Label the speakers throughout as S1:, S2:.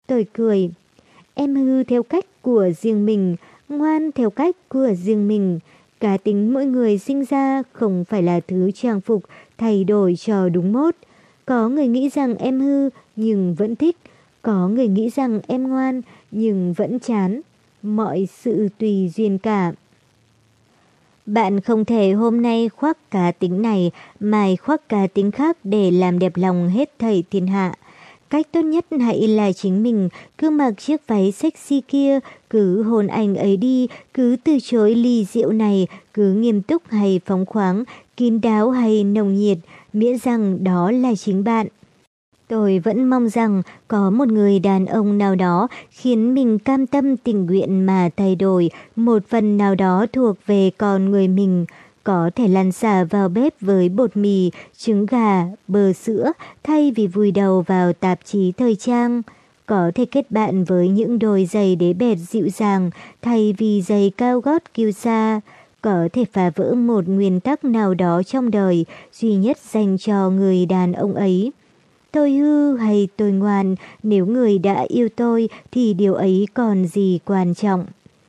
S1: Tôi cười. Em hư theo cách của riêng mình, ngoan theo cách của riêng mình. Cá tính mỗi người sinh ra không phải là thứ trang phục thay đổi cho đúng mốt. Có người nghĩ rằng em hư nhưng vẫn thích, có người nghĩ rằng em ngoan nhưng vẫn chán. Mọi sự tùy duyên cả. Bạn không thể hôm nay khoác cá tính này, mai khoác cá tính khác để làm đẹp lòng hết thảy thiên hạ. Cách tốt nhất hãy là chính mình, cứ mặc chiếc váy sexy kia, cứ hôn anh ấy đi, cứ từ chối ly rượu này, cứ nghiêm túc hay phóng khoáng, kín đáo hay nồng nhiệt, miễn rằng đó là chính bạn. Tôi vẫn mong rằng có một người đàn ông nào đó khiến mình cam tâm tình nguyện mà thay đổi một phần nào đó thuộc về con người mình. Có thể lăn xả vào bếp với bột mì, trứng gà, bơ sữa thay vì vùi đầu vào tạp chí thời trang. Có thể kết bạn với những đôi giày đế bệt dịu dàng thay vì giày cao gót kiêu sa. Có thể phá vỡ một nguyên tắc nào đó trong đời duy nhất dành cho người đàn ông ấy. Tôi hư hay tôi ngoan, nếu người đã yêu tôi thì điều ấy còn gì quan trọng.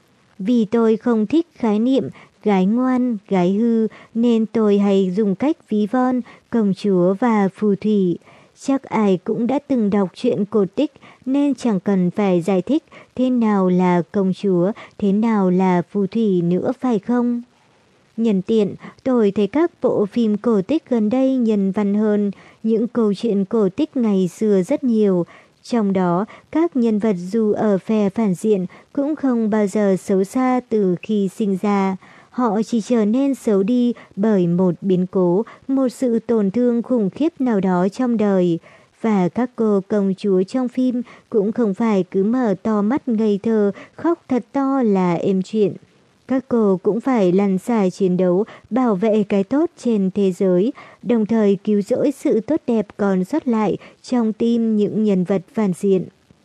S1: Vì tôi không thích khái niệm gái ngoan, gái hư nên tôi hay dùng cách ví von, công chúa và phù thủy. Chắc ai cũng đã từng đọc truyện cổ tích nên chẳng cần phải giải thích thế nào là công chúa, thế nào là phù thủy nữa phải không? Nhân tiện, tôi thấy các bộ phim cổ tích gần đây nhân văn hơn, những câu chuyện cổ tích ngày xưa rất nhiều. Trong đó, các nhân vật dù ở phe phản diện cũng không bao giờ xấu xa từ khi sinh ra. Họ chỉ trở nên xấu đi bởi một biến cố, một sự tổn thương khủng khiếp nào đó trong đời. Và các cô công chúa trong phim cũng không phải cứ mở to mắt ngây thơ, khóc thật to là êm chuyện. Các cô cũng phải lăn xả chiến đấu, bảo vệ cái tốt trên thế giới, đồng thời cứu rỗi sự tốt đẹp còn sót lại trong tim những nhân vật phản diện.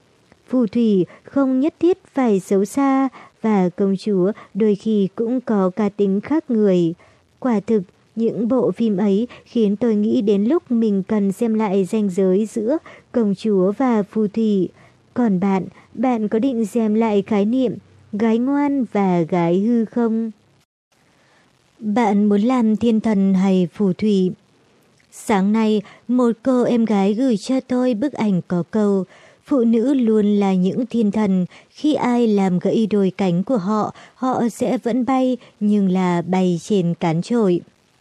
S1: Phù thủy không nhất thiết phải xấu xa, và công chúa đôi khi cũng có cá tính khác người. Quả thực, những bộ phim ấy khiến tôi nghĩ đến lúc mình cần xem lại ranh giới giữa công chúa và phù thủy. Còn bạn có định xem lại khái niệm gái ngoan và gái hư không? Bạn muốn làm thiên thần hay phù thủy? Sáng nay, một cô em gái gửi cho tôi bức ảnh có câu: phụ nữ luôn là những thiên thần, khi ai làm gãy đôi cánh của họ, họ sẽ vẫn bay, nhưng là bay trên cán trội.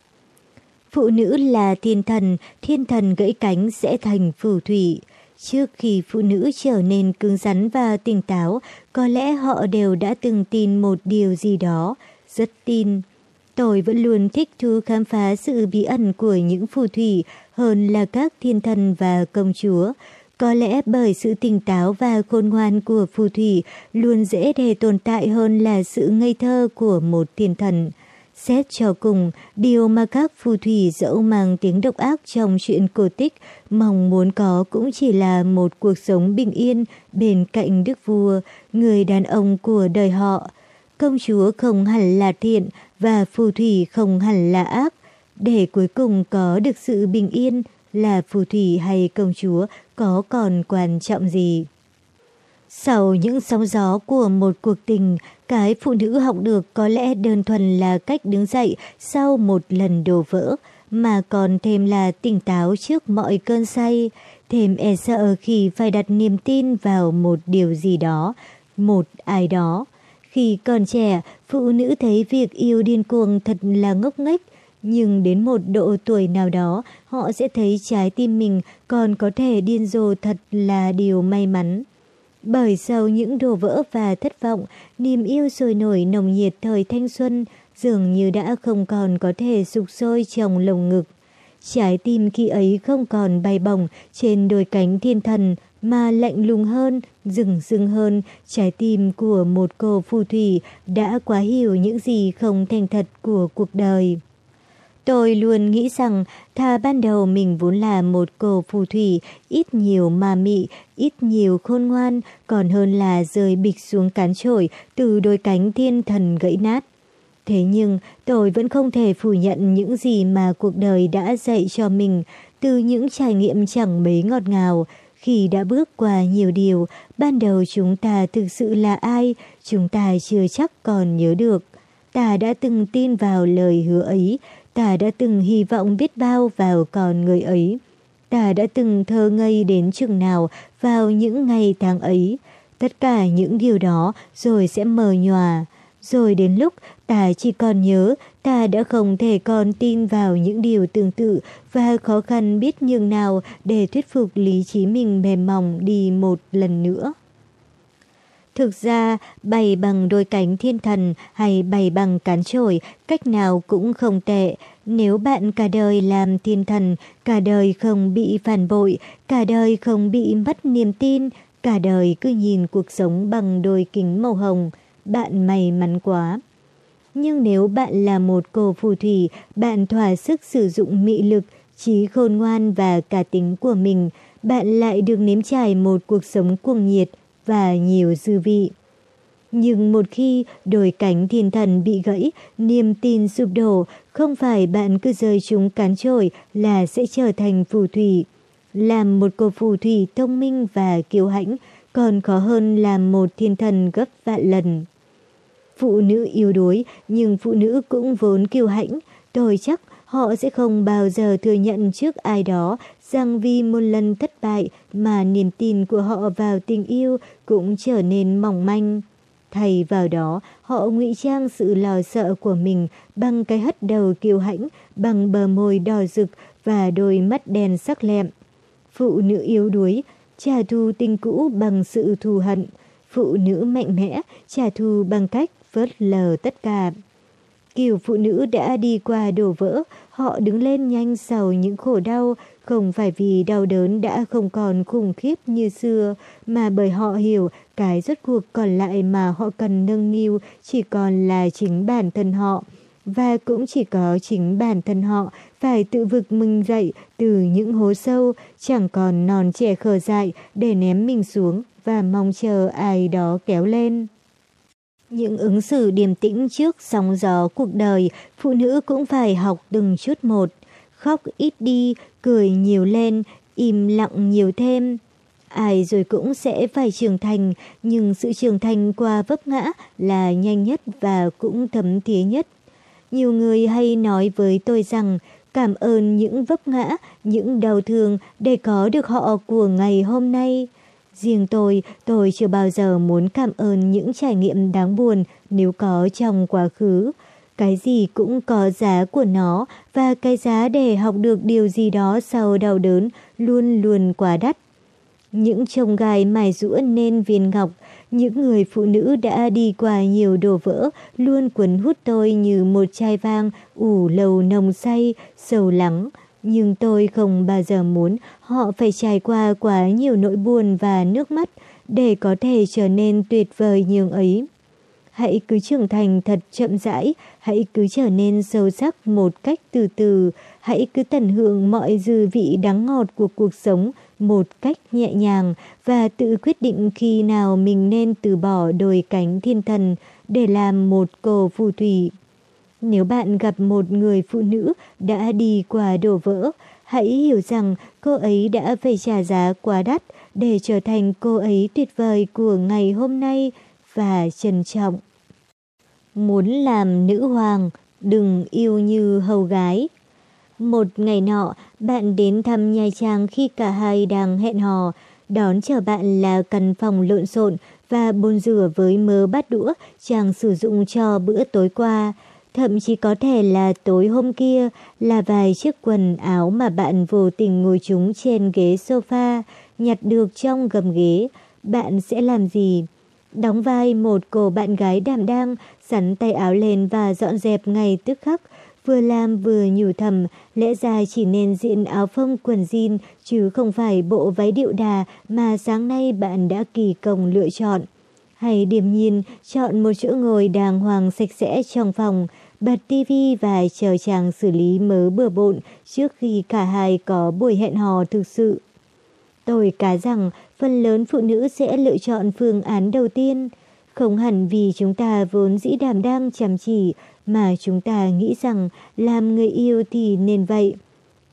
S1: Phụ nữ là thiên thần gãy cánh sẽ thành phù thủy. Trước khi phụ nữ trở nên cứng rắn và tỉnh táo, có lẽ họ đều đã từng tin một điều gì đó, rất tin. Tôi vẫn luôn thích thú khám phá sự bí ẩn của những phù thủy hơn là các thiên thần và công chúa. Có lẽ bởi sự tỉnh táo và khôn ngoan của phù thủy luôn dễ để tồn tại hơn là sự ngây thơ của một thiên thần. Xét cho cùng, điều mà các phù thủy dẫu mang tiếng độc ác trong chuyện cổ tích mong muốn có cũng chỉ là một cuộc sống bình yên bên cạnh đức vua, người đàn ông của đời họ. Công chúa không hẳn là thiện và phù thủy không hẳn là ác. Để cuối cùng có được sự bình yên, là phù thủy hay công chúa có còn quan trọng gì? Sau những sóng gió của một cuộc tình, cái phụ nữ học được có lẽ đơn thuần là cách đứng dậy sau một lần đổ vỡ, mà còn thêm là tỉnh táo trước mọi cơn say, thêm e sợ khi phải đặt niềm tin vào một điều gì đó, một ai đó. Khi còn trẻ, phụ nữ thấy việc yêu điên cuồng thật là ngốc nghếch, nhưng đến một độ tuổi nào đó, họ sẽ thấy trái tim mình còn có thể điên rồ thật là điều may mắn. Bởi sau những đổ vỡ và thất vọng, niềm yêu sôi nổi nồng nhiệt thời thanh xuân dường như đã không còn có thể sục sôi trong lồng ngực. Trái tim khi ấy không còn bay bổng trên đôi cánh thiên thần mà lạnh lùng hơn, rừng rưng hơn. Trái tim của một cô phù thủy đã quá hiểu những gì không thành thật của cuộc đời. Tôi luôn nghĩ rằng thà ban đầu mình vốn là một cô phù thủy, ít nhiều ma mị, ít nhiều khôn ngoan, còn hơn là rơi bịch xuống cán trội từ đôi cánh thiên thần gãy nát. Thế nhưng tôi vẫn không thể phủ nhận những gì mà cuộc đời đã dạy cho mình, từ những trải nghiệm chẳng mấy ngọt ngào. Khi đã bước qua nhiều điều, ban đầu chúng ta thực sự là ai, chúng ta chưa chắc còn nhớ được. Ta đã từng tin vào lời hứa ấy, ta đã từng hy vọng biết bao vào con người ấy. Ta đã từng thơ ngây đến chừng nào vào những ngày tháng ấy. Tất cả những điều đó rồi sẽ mờ nhòa. Rồi đến lúc ta chỉ còn nhớ ta đã không thể còn tin vào những điều tương tự và khó khăn biết nhường nào để thuyết phục lý trí mình mềm mỏng đi một lần nữa. Thực ra, bay bằng đôi cánh thiên thần hay bay bằng cán trổi, cách nào cũng không tệ. Nếu bạn cả đời làm thiên thần, cả đời không bị phản bội, cả đời không bị mất niềm tin, cả đời cứ nhìn cuộc sống bằng đôi kính màu hồng, bạn may mắn quá. Nhưng nếu bạn là một cô phù thủy, bạn thỏa sức sử dụng mị lực, trí khôn ngoan và cá tính của mình, bạn lại được nếm trải một cuộc sống cuồng nhiệt và nhiều dư vị. Nhưng một khi đôi cánh thiên thần bị gãy, niềm tin sụp đổ, không phải bạn cứ rơi chúng cán trổi là sẽ trở thành phù thủy. Làm một cô phù thủy thông minh và kiêu hãnh còn khó hơn làm một thiên thần gấp vạn lần. Phụ nữ yếu đuối, nhưng phụ nữ cũng vốn kiêu hãnh. Tôi chắc họ sẽ không bao giờ thừa nhận trước ai đó rằng vì một lần thất bại mà niềm tin của họ vào tình yêu cũng trở nên mỏng manh. Thay vào đó, họ ngụy trang sự lo sợ của mình bằng cái hất đầu kiêu hãnh, bằng bờ môi đỏ rực và đôi mắt đen sắc lẹm. Phụ nữ yếu đuối, trả thù tình cũ bằng sự thù hận. Phụ nữ mạnh mẽ, trả thù bằng cách phớt lờ tất cả. Kiểu phụ nữ đã đi qua đổ vỡ, họ đứng lên nhanh sau những khổ đau, không phải vì đau đớn đã không còn khủng khiếp như xưa, mà bởi họ hiểu cái rốt cuộc còn lại mà họ cần nâng niu chỉ còn là chính bản thân họ. Và cũng chỉ có chính bản thân họ phải tự vực mình dậy từ những hố sâu, chẳng còn non trẻ khờ dại để ném mình xuống và mong chờ ai đó kéo lên. Những ứng xử điềm tĩnh trước sóng gió cuộc đời, phụ nữ cũng phải học từng chút một. Khóc ít đi, cười nhiều lên, im lặng nhiều thêm. Ai rồi cũng sẽ phải trưởng thành, nhưng sự trưởng thành qua vấp ngã là nhanh nhất và cũng thấm thía nhất. Nhiều người hay nói với tôi rằng cảm ơn những vấp ngã, những đau thương để có được họ của ngày hôm nay. Riêng tôi chưa bao giờ muốn cảm ơn những trải nghiệm đáng buồn nếu có trong quá khứ. Cái gì cũng có giá của nó và cái giá để học được điều gì đó sau đau đớn luôn luôn quá đắt. Những chông gai mài giũa nên viên ngọc, những người phụ nữ đã đi qua nhiều đổ vỡ luôn cuốn hút tôi như một chai vang ủ lầu nồng say, sầu lắng. Nhưng tôi không bao giờ muốn họ phải trải qua quá nhiều nỗi buồn và nước mắt để có thể trở nên tuyệt vời nhường ấy. Hãy cứ trưởng thành thật chậm rãi, hãy cứ trở nên sâu sắc một cách từ từ, hãy cứ tận hưởng mọi dư vị đắng ngọt của cuộc sống một cách nhẹ nhàng và tự quyết định khi nào mình nên từ bỏ đôi cánh thiên thần để làm một cô phù thủy. Nếu bạn gặp một người phụ nữ đã đi qua đổ vỡ, hãy hiểu rằng cô ấy đã phải trả giá quá đắt để trở thành cô ấy tuyệt vời của ngày hôm nay và trân trọng. Muốn làm nữ hoàng, đừng yêu như hầu gái. Một ngày nọ, bạn đến thăm Nha Trang khi cả hai đang hẹn hò. Đón chờ bạn là căn phòng lộn xộn và bồn rửa với mớ bát đũa chàng sử dụng cho bữa tối qua. Thậm chí có thể là tối hôm kia, là vài chiếc quần áo mà bạn vô tình ngồi chúng trên ghế sofa, nhặt được trong gầm ghế. Bạn sẽ làm gì? Đóng vai một cô bạn gái đảm đang, xắn tay áo lên và dọn dẹp ngay tức khắc. Vừa làm vừa nhủ thầm, lẽ ra chỉ nên diện áo phông quần jean, chứ không phải bộ váy điệu đà mà sáng nay bạn đã kỳ công lựa chọn. Hay điềm nhiên chọn một chỗ ngồi đàng hoàng sạch sẽ trong phòng, bật tivi và chờ chàng xử lý mớ bừa bộn trước khi cả hai có buổi hẹn hò thực sự. Tôi cá rằng phần lớn phụ nữ sẽ lựa chọn phương án đầu tiên, không hẳn vì chúng ta vốn dĩ đảm đang chăm chỉ, mà chúng ta nghĩ rằng làm người yêu thì nên vậy.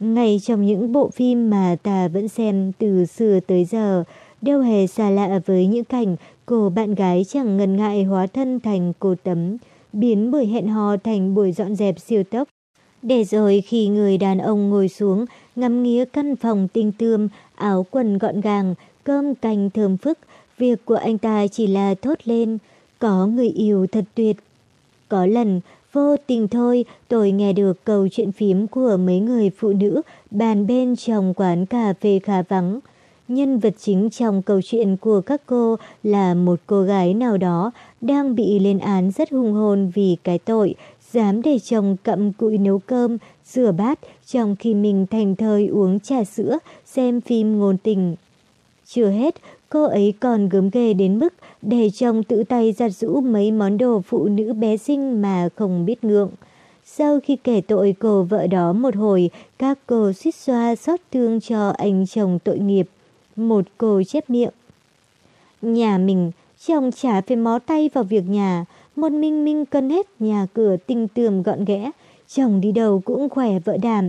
S1: Ngay trong những bộ phim mà ta vẫn xem từ xưa tới giờ, đâu hề xa lạ với những cảnh cô bạn gái chẳng ngần ngại hóa thân thành cô Tấm, biến buổi hẹn hò thành buổi dọn dẹp siêu tốc. Để rồi khi người đàn ông ngồi xuống, ngắm nghía căn phòng tinh tươm, áo quần gọn gàng, cơm canh thơm phức, việc của anh ta chỉ là thốt lên, có người yêu thật tuyệt. Có lần, vô tình thôi, tôi nghe được câu chuyện phím của mấy người phụ nữ bàn bên trong quán cà phê khá vắng. Nhân vật chính trong câu chuyện của các cô là một cô gái nào đó đang bị lên án rất hung hồn vì cái tội dám để chồng cặm cụi nấu cơm, rửa bát trong khi mình thành thơi uống trà sữa, xem phim ngôn tình. Chưa hết, cô ấy còn gớm ghê đến mức để chồng tự tay giặt giũ mấy món đồ phụ nữ bé xinh mà không biết ngượng. Sau khi kể tội cô vợ đó một hồi, các cô suýt xoa xót thương cho anh chồng tội nghiệp. Một cô chép miệng. Nhà mình, chồng chả phải mó tay vào việc nhà, một mình cân hết nhà cửa tinh tươm gọn ghẽ, chồng đi đâu cũng khỏe vợ đảm.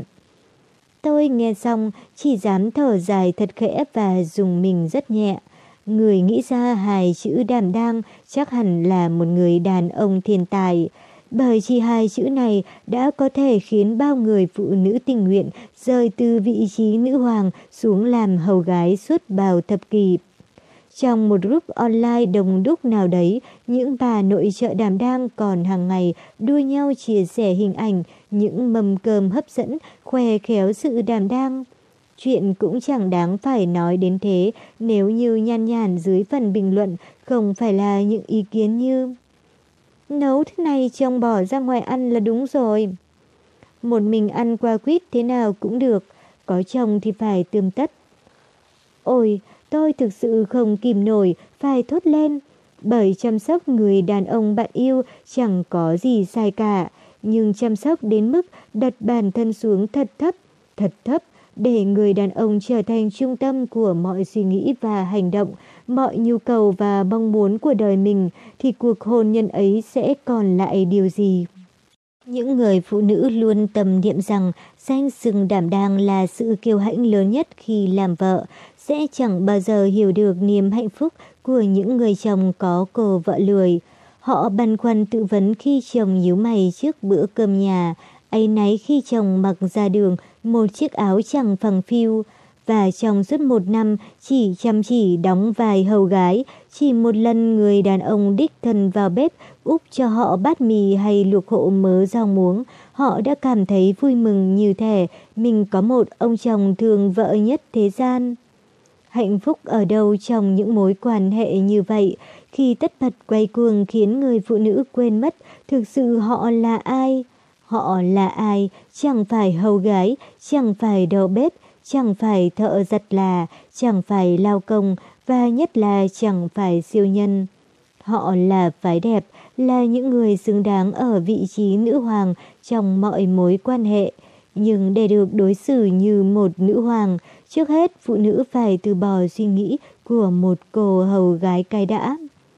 S1: Tôi nghe xong chỉ dám thở dài thật khẽ và dùng mình rất nhẹ. Người nghĩ ra hai chữ đảm đang chắc hẳn là một người đàn ông thiên tài. Bởi chỉ hai chữ này đã có thể khiến bao người phụ nữ tình nguyện rời từ vị trí nữ hoàng xuống làm hầu gái suốt bao thập kỷ. Trong một group online đông đúc nào đấy, những bà nội trợ đảm đang còn hàng ngày đua nhau chia sẻ hình ảnh, những mâm cơm hấp dẫn, khoe khéo sự đảm đang. Chuyện cũng chẳng đáng phải nói đến thế nếu như nhan nhản dưới phần bình luận không phải là những ý kiến như nấu thế này chồng bỏ ra ngoài ăn là đúng rồi. Một mình ăn qua quýt thế nào cũng được, có chồng thì phải tươm tất. Ôi, tôi thực sự không kìm nổi, phải thốt lên. Bởi chăm sóc người đàn ông bạn yêu chẳng có gì sai cả, nhưng chăm sóc đến mức đặt bản thân xuống thật thấp, để người đàn ông trở thành trung tâm của mọi suy nghĩ và hành động, mọi nhu cầu và mong muốn của đời mình, thì cuộc hôn nhân ấy sẽ còn lại điều gì? Những người phụ nữ luôn tâm niệm rằng danh xưng đảm đang là sự kiêu hãnh lớn nhất khi làm vợ, sẽ chẳng bao giờ hiểu được niềm hạnh phúc của những người chồng có cô vợ lười. Họ băn khoăn tự vấn khi chồng nhíu mày trước bữa cơm nhà, áy náy khi chồng mặc ra đường một chiếc áo chẳng phẳng phiu, và trong suốt một năm chỉ chăm chỉ đóng vai hầu gái, chỉ một lần người đàn ông đích thân vào bếp úp cho họ bát mì hay luộc hộ mớ rau muống, họ đã cảm thấy vui mừng như thể mình có một ông chồng thương vợ nhất thế gian. Hạnh phúc ở đâu trong những mối quan hệ như vậy, khi tất bật quay cuồng khiến người phụ nữ quên mất thực sự họ là ai. Họ là ai, chẳng phải hầu gái, chẳng phải đầu bếp, chẳng phải thợ giặt là, chẳng phải lao công và nhất là chẳng phải siêu nhân. Họ là phái đẹp, là những người xứng đáng ở vị trí nữ hoàng trong mọi mối quan hệ. Nhưng để được đối xử như một nữ hoàng, trước hết phụ nữ phải từ bỏ suy nghĩ của một cô hầu gái cai đã.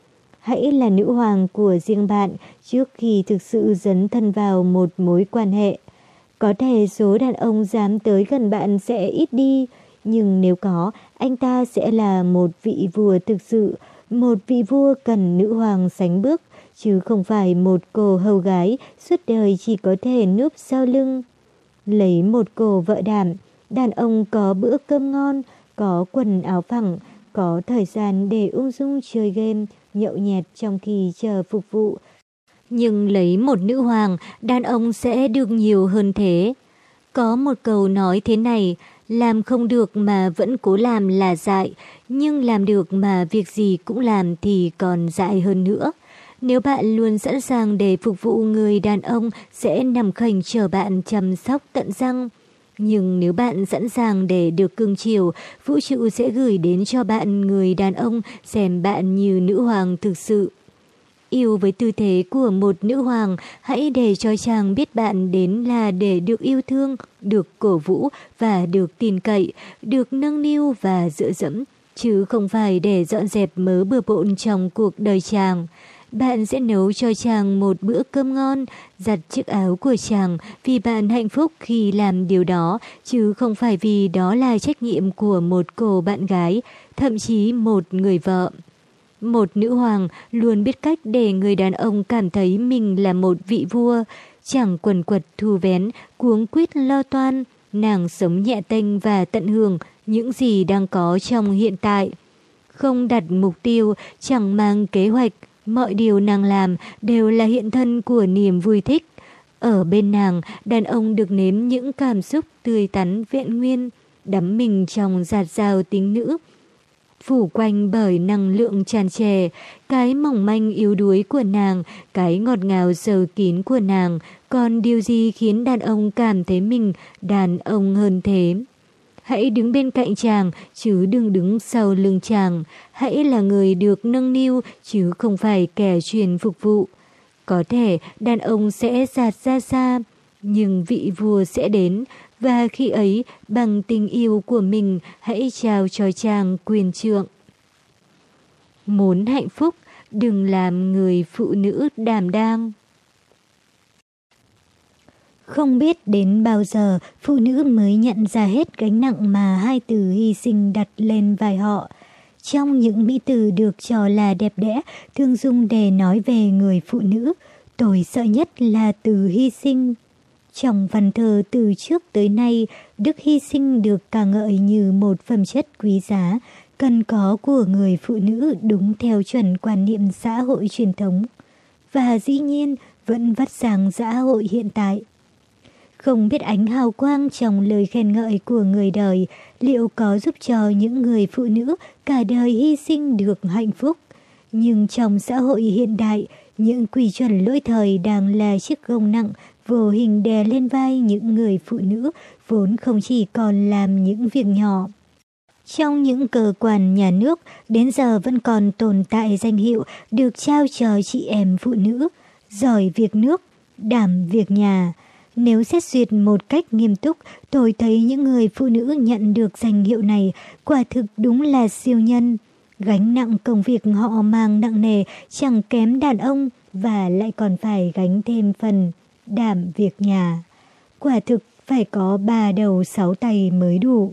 S1: Hãy là nữ hoàng của riêng bạn trước khi thực sự dấn thân vào một mối quan hệ. Có thể số đàn ông dám tới gần bạn sẽ ít đi, nhưng nếu có, anh ta sẽ là một vị vua thực sự, một vị vua cần nữ hoàng sánh bước, chứ không phải một cô hầu gái suốt đời chỉ có thể núp sau lưng. Lấy một cô vợ đảm, đàn ông có bữa cơm ngon, có quần áo phẳng, có thời gian để ung dung chơi game, nhậu nhẹt trong khi chờ phục vụ. Nhưng lấy một nữ hoàng, đàn ông sẽ được nhiều hơn thế. Có một câu nói thế này, làm không được mà vẫn cố làm là dại, nhưng làm được mà việc gì cũng làm thì còn dại hơn nữa. Nếu bạn luôn sẵn sàng để phục vụ người đàn ông sẽ nằm khênh chờ bạn chăm sóc tận răng. Nhưng nếu bạn sẵn sàng để được cưng chiều, vũ trụ sẽ gửi đến cho bạn người đàn ông xem bạn như nữ hoàng thực sự. Yêu với tư thế của một nữ hoàng, hãy để cho chàng biết bạn đến là để được yêu thương, được cổ vũ và được tin cậy, được nâng niu và dựa dẫm, chứ không phải để dọn dẹp mớ bừa bộn trong cuộc đời chàng. bạn sẽ nấu cho chàng một bữa cơm ngon, giặt chiếc áo của chàng vì bạn hạnh phúc khi làm điều đó, chứ không phải vì đó là trách nhiệm của một cô bạn gái, thậm chí một người vợ. Một nữ hoàng luôn biết cách để người đàn ông cảm thấy mình là một vị vua, chẳng quần quật thu vén, cuống quýt lo toan, nàng sống nhẹ tênh và tận hưởng những gì đang có trong hiện tại. Không đặt mục tiêu, chẳng mang kế hoạch, mọi điều nàng làm đều là hiện thân của niềm vui thích. Ở bên nàng, đàn ông được nếm những cảm xúc tươi tắn vẹn nguyên, đắm mình trong dạt dào tính nữ, phủ quanh bởi năng lượng tràn trề, cái mỏng manh yếu đuối của nàng, cái ngọt ngào sâu kín của nàng, còn điều gì khiến đàn ông cảm thấy mình đàn ông hơn thế? Hãy đứng bên cạnh chàng, chứ đừng đứng sau lưng chàng. Hãy là người được nâng niu, chứ không phải kẻ truyền phục vụ. Có thể đàn ông sẽ dạt ra xa, nhưng vị vua sẽ đến, và khi ấy, bằng tình yêu của mình, hãy trao cho chàng quyền trượng. Muốn hạnh phúc, đừng làm người phụ nữ đảm đang. Không biết đến bao giờ phụ nữ mới nhận ra hết gánh nặng mà hai từ hy sinh đặt lên vai họ. Trong những mỹ từ được cho là đẹp đẽ, thường dùng để nói về người phụ nữ, tôi sợ nhất là từ hy sinh. Trong văn thơ từ trước tới nay, đức hy sinh được ca ngợi như một phẩm chất quý giá, cần có của người phụ nữ đúng theo chuẩn quan niệm xã hội truyền thống, và dĩ nhiên vẫn vắt sang xã hội hiện tại. Không biết ánh hào quang trong lời khen ngợi của người đời liệu có giúp cho những người phụ nữ cả đời hy sinh được hạnh phúc. Nhưng trong xã hội hiện đại, những quy chuẩn lỗi thời đang là chiếc gông nặng vô hình đè lên vai những người phụ nữ vốn không chỉ còn làm những việc nhỏ. Trong những cơ quan nhà nước, đến giờ vẫn còn tồn tại danh hiệu được trao cho chị em phụ nữ, giỏi việc nước, đảm việc nhà. Nếu xét duyệt một cách nghiêm túc, tôi thấy những người phụ nữ nhận được danh hiệu này quả thực đúng là siêu nhân. Gánh nặng công việc họ mang nặng nề chẳng kém đàn ông và lại còn phải gánh thêm phần đảm việc nhà. Quả thực phải có 3 đầu 6 tay mới đủ.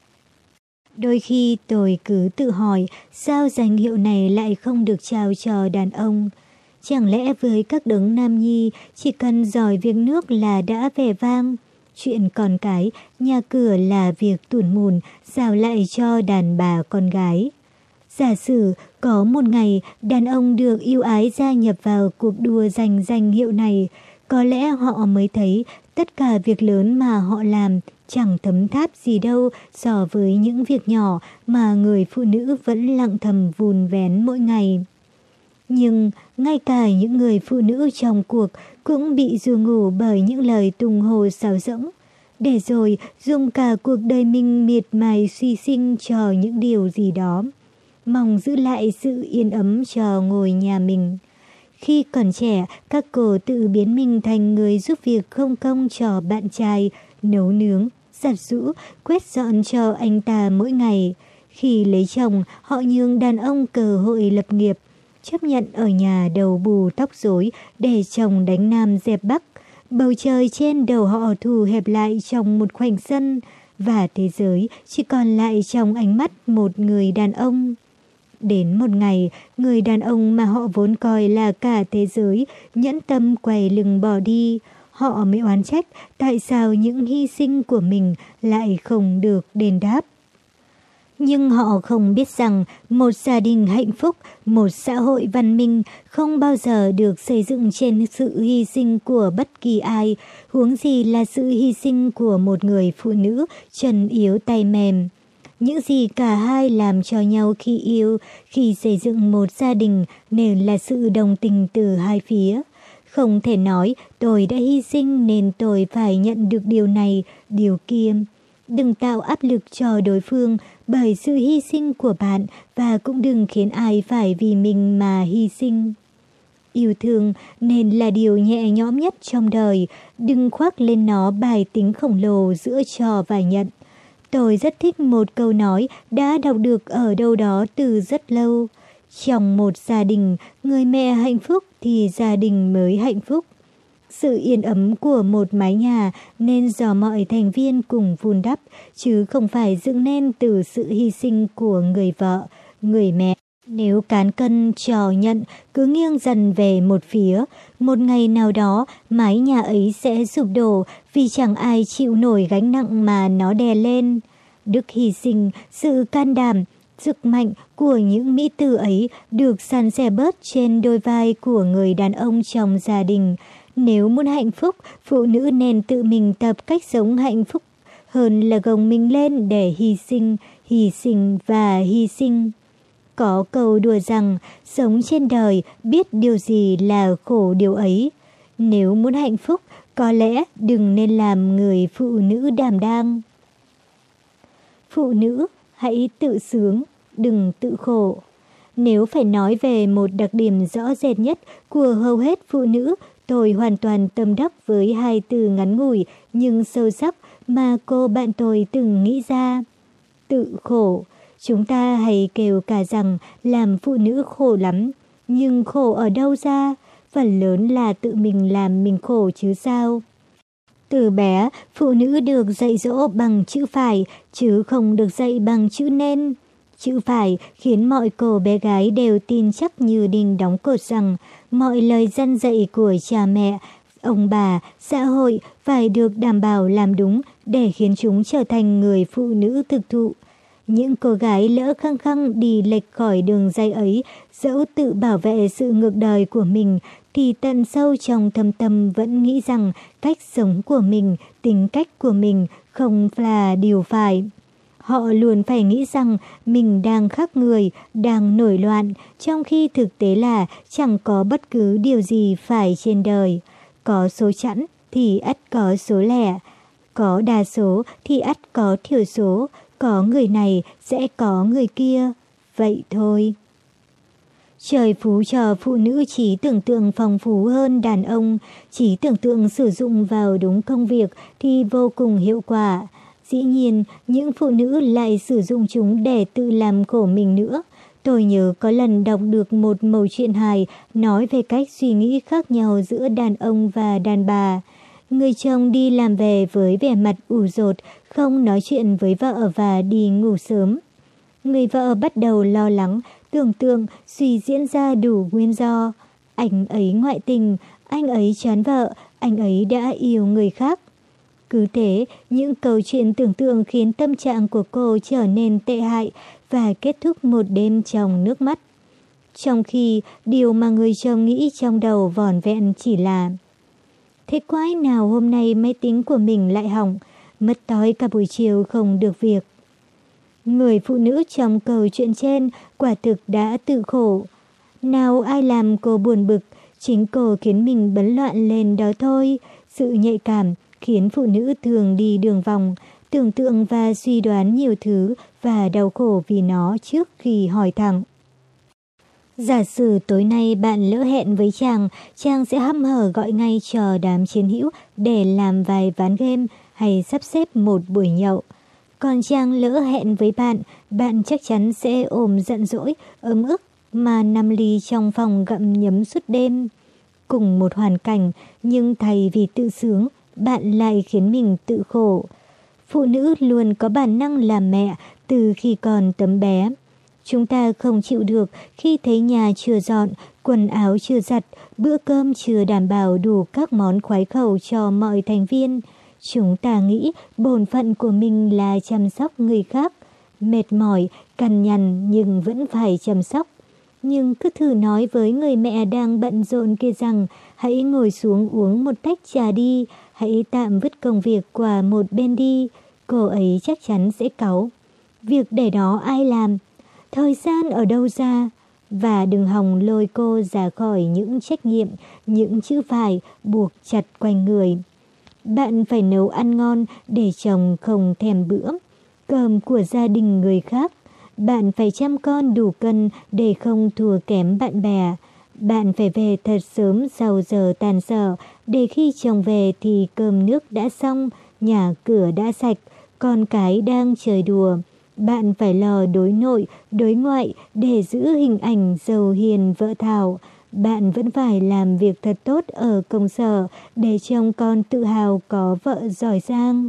S1: Đôi khi tôi cứ tự hỏi sao danh hiệu này lại không được trao cho đàn ông. Chẳng lẽ với các đấng nam nhi chỉ cần giỏi việc nước là đã vẻ vang? Chuyện con cái, nhà cửa là việc tủn mùn, giao lại cho đàn bà con gái. Giả sử có một ngày đàn ông được yêu ái gia nhập vào cuộc đua giành danh hiệu này, có lẽ họ mới thấy tất cả việc lớn mà họ làm chẳng thấm tháp gì đâu so với những việc nhỏ mà người phụ nữ vẫn lặng thầm vun vén mỗi ngày. Nhưng ngay cả những người phụ nữ trong cuộc cũng bị ru ngủ bởi những lời tung hô sáo rỗng, để rồi dùng cả cuộc đời mình miệt mài suy sinh cho những điều gì đó, mong giữ lại sự yên ấm cho ngôi nhà mình. Khi còn trẻ, các cô tự biến mình thành người giúp việc không công cho bạn trai, nấu nướng, giặt giũ, quét dọn cho anh ta mỗi ngày. Khi lấy chồng, họ nhường đàn ông cơ hội lập nghiệp, chấp nhận ở nhà đầu bù tóc rối để chồng đánh nam dẹp bắc. Bầu trời trên đầu họ thu hẹp lại trong một khoảnh sân, và thế giới chỉ còn lại trong ánh mắt một người đàn ông. Đến một ngày, người đàn ông mà họ vốn coi là cả thế giới nhẫn tâm quay lưng bỏ đi. Họ mới oán trách tại sao những hy sinh của mình lại không được đền đáp. Nhưng họ không biết rằng một gia đình hạnh phúc, một xã hội văn minh không bao giờ được xây dựng trên sự hy sinh của bất kỳ ai, huống gì là sự hy sinh của một người phụ nữ chân yếu tay mềm. Những gì cả hai làm cho nhau khi yêu, khi xây dựng một gia đình nên là sự đồng tình từ hai phía. Không thể nói tôi đã hy sinh nên tôi phải nhận được điều này, điều kia. Đừng tạo áp lực cho đối phương bởi sự hy sinh của bạn và cũng đừng khiến ai phải vì mình mà hy sinh. Yêu thương nên là điều nhẹ nhõm nhất trong đời, đừng khoác lên nó bài tính khổng lồ giữa cho và nhận. Tôi rất thích một câu nói đã đọc được ở đâu đó từ rất lâu. Trong một gia đình, người mẹ hạnh phúc thì gia đình mới hạnh phúc. Sự yên ấm của một mái nhà nên do mọi thành viên cùng vun đắp, chứ không phải dựng nên từ sự hy sinh của người vợ, người mẹ. Nếu cán cân trò nhận cứ nghiêng dần về một phía, một ngày nào đó mái nhà ấy sẽ sụp đổ vì chẳng ai chịu nổi gánh nặng mà nó đè lên. Đức hy sinh, sự can đảm, sức mạnh của những mỹ tử ấy được san sẻ bớt trên đôi vai của người đàn ông trong gia đình. Nếu muốn hạnh phúc, phụ nữ nên tự mình tập cách sống hạnh phúc hơn là gồng mình lên để hy sinh và hy sinh. Có câu đùa rằng, sống trên đời biết điều gì là khổ điều ấy. Nếu muốn hạnh phúc, có lẽ đừng nên làm người phụ nữ đảm đang. Phụ nữ, hãy tự sướng, đừng tự khổ. Nếu phải nói về một đặc điểm rõ rệt nhất của hầu hết phụ nữ, tôi hoàn toàn tâm đắc với hai từ ngắn ngủi nhưng sâu sắc mà cô bạn tôi từng nghĩ ra. Tự khổ. Chúng ta hay kêu cả rằng làm phụ nữ khổ lắm, nhưng khổ ở đâu ra? Phần lớn là tự mình làm mình khổ chứ sao. Từ bé, phụ nữ được dạy dỗ bằng chữ phải, chứ không được dạy bằng chữ nên. Chữ phải khiến mọi cô bé gái đều tin chắc như đinh đóng cột rằng mọi lời răn dạy của cha mẹ, ông bà, xã hội phải được đảm bảo làm đúng để khiến chúng trở thành người phụ nữ thực thụ. Những cô gái lỡ khăng khăng đi lệch khỏi đường dây ấy, dẫu tự bảo vệ sự ngược đời của mình, thì tận sâu trong thâm tâm vẫn nghĩ rằng cách sống của mình, tính cách của mình không là điều phải. Họ luôn phải nghĩ rằng mình đang khác người, đang nổi loạn, trong khi thực tế là chẳng có bất cứ điều gì phải trên đời. Có số chẵn thì ắt có số lẻ, có đa số thì ắt có thiểu số, có người này sẽ có người kia, vậy thôi. Trời phú cho phụ nữ trí tưởng tượng phong phú hơn đàn ông, trí tưởng tượng sử dụng vào đúng công việc thì vô cùng hiệu quả. Dĩ nhiên, những phụ nữ lại sử dụng chúng để tự làm khổ mình nữa. Tôi nhớ có lần đọc được một mẩu chuyện hài nói về cách suy nghĩ khác nhau giữa đàn ông và đàn bà. Người chồng đi làm về với vẻ mặt ủ rột, không nói chuyện với vợ và đi ngủ sớm. Người vợ bắt đầu lo lắng, tưởng tượng, suy diễn ra đủ nguyên do. Anh ấy ngoại tình, anh ấy chán vợ, anh ấy đã yêu người khác. Cứ thế, những câu chuyện tưởng tượng khiến tâm trạng của cô trở nên tệ hại và kết thúc một đêm trong nước mắt. Trong khi điều mà người chồng nghĩ trong đầu vỏn vẹn chỉ là: thế quái nào hôm nay máy tính của mình lại hỏng, mất tối cả buổi chiều không được việc. Người phụ nữ trong câu chuyện trên quả thực đã tự khổ. Nào ai làm cô buồn bực, chính cô khiến mình bấn loạn lên đó thôi. Sự nhạy cảm khiến phụ nữ thường đi đường vòng, tưởng tượng và suy đoán nhiều thứ và đau khổ vì nó trước khi hỏi thẳng. Giả sử tối nay bạn lỡ hẹn với chàng sẽ hăm hở gọi ngay cho đám chiến hữu để làm vài ván game hay sắp xếp một buổi nhậu. Còn chàng lỡ hẹn với bạn chắc chắn sẽ ôm giận dỗi, ấm ức mà nằm lì trong phòng gặm nhấm suốt đêm. Cùng một hoàn cảnh, nhưng thay vì tự sướng, bạn lại khiến mình tự khổ. Phụ nữ luôn có bản năng làm mẹ từ khi còn tấm bé. Chúng ta không chịu được khi thấy nhà chưa dọn, quần áo chưa giặt, bữa cơm chưa đảm bảo đủ các món khoái khẩu cho mọi thành viên. Chúng ta nghĩ bổn phận của mình là chăm sóc người khác. Mệt mỏi, cằn nhằn nhưng vẫn phải chăm sóc. Nhưng cứ thử nói với người mẹ đang bận rộn kia rằng hãy ngồi xuống uống một tách trà đi, hãy tạm vứt công việc qua một bên đi. Cô ấy chắc chắn sẽ cáu. Việc để đó ai làm? Thời gian ở đâu ra? Và đừng hòng lôi cô ra khỏi những trách nhiệm, những chữ phải buộc chặt quanh người. Bạn phải nấu ăn ngon để chồng không thèm bữa cơm của gia đình người khác. Bạn phải chăm con đủ cân để không thua kém bạn bè. Bạn phải về thật sớm sau giờ tan sở để khi chồng về thì cơm nước đã xong, nhà cửa đã sạch, con cái đang chơi đùa. Bạn phải lo đối nội, đối ngoại để giữ hình ảnh giàu hiền vợ thảo. Bạn vẫn phải làm việc thật tốt ở công sở để chồng con tự hào có vợ giỏi giang.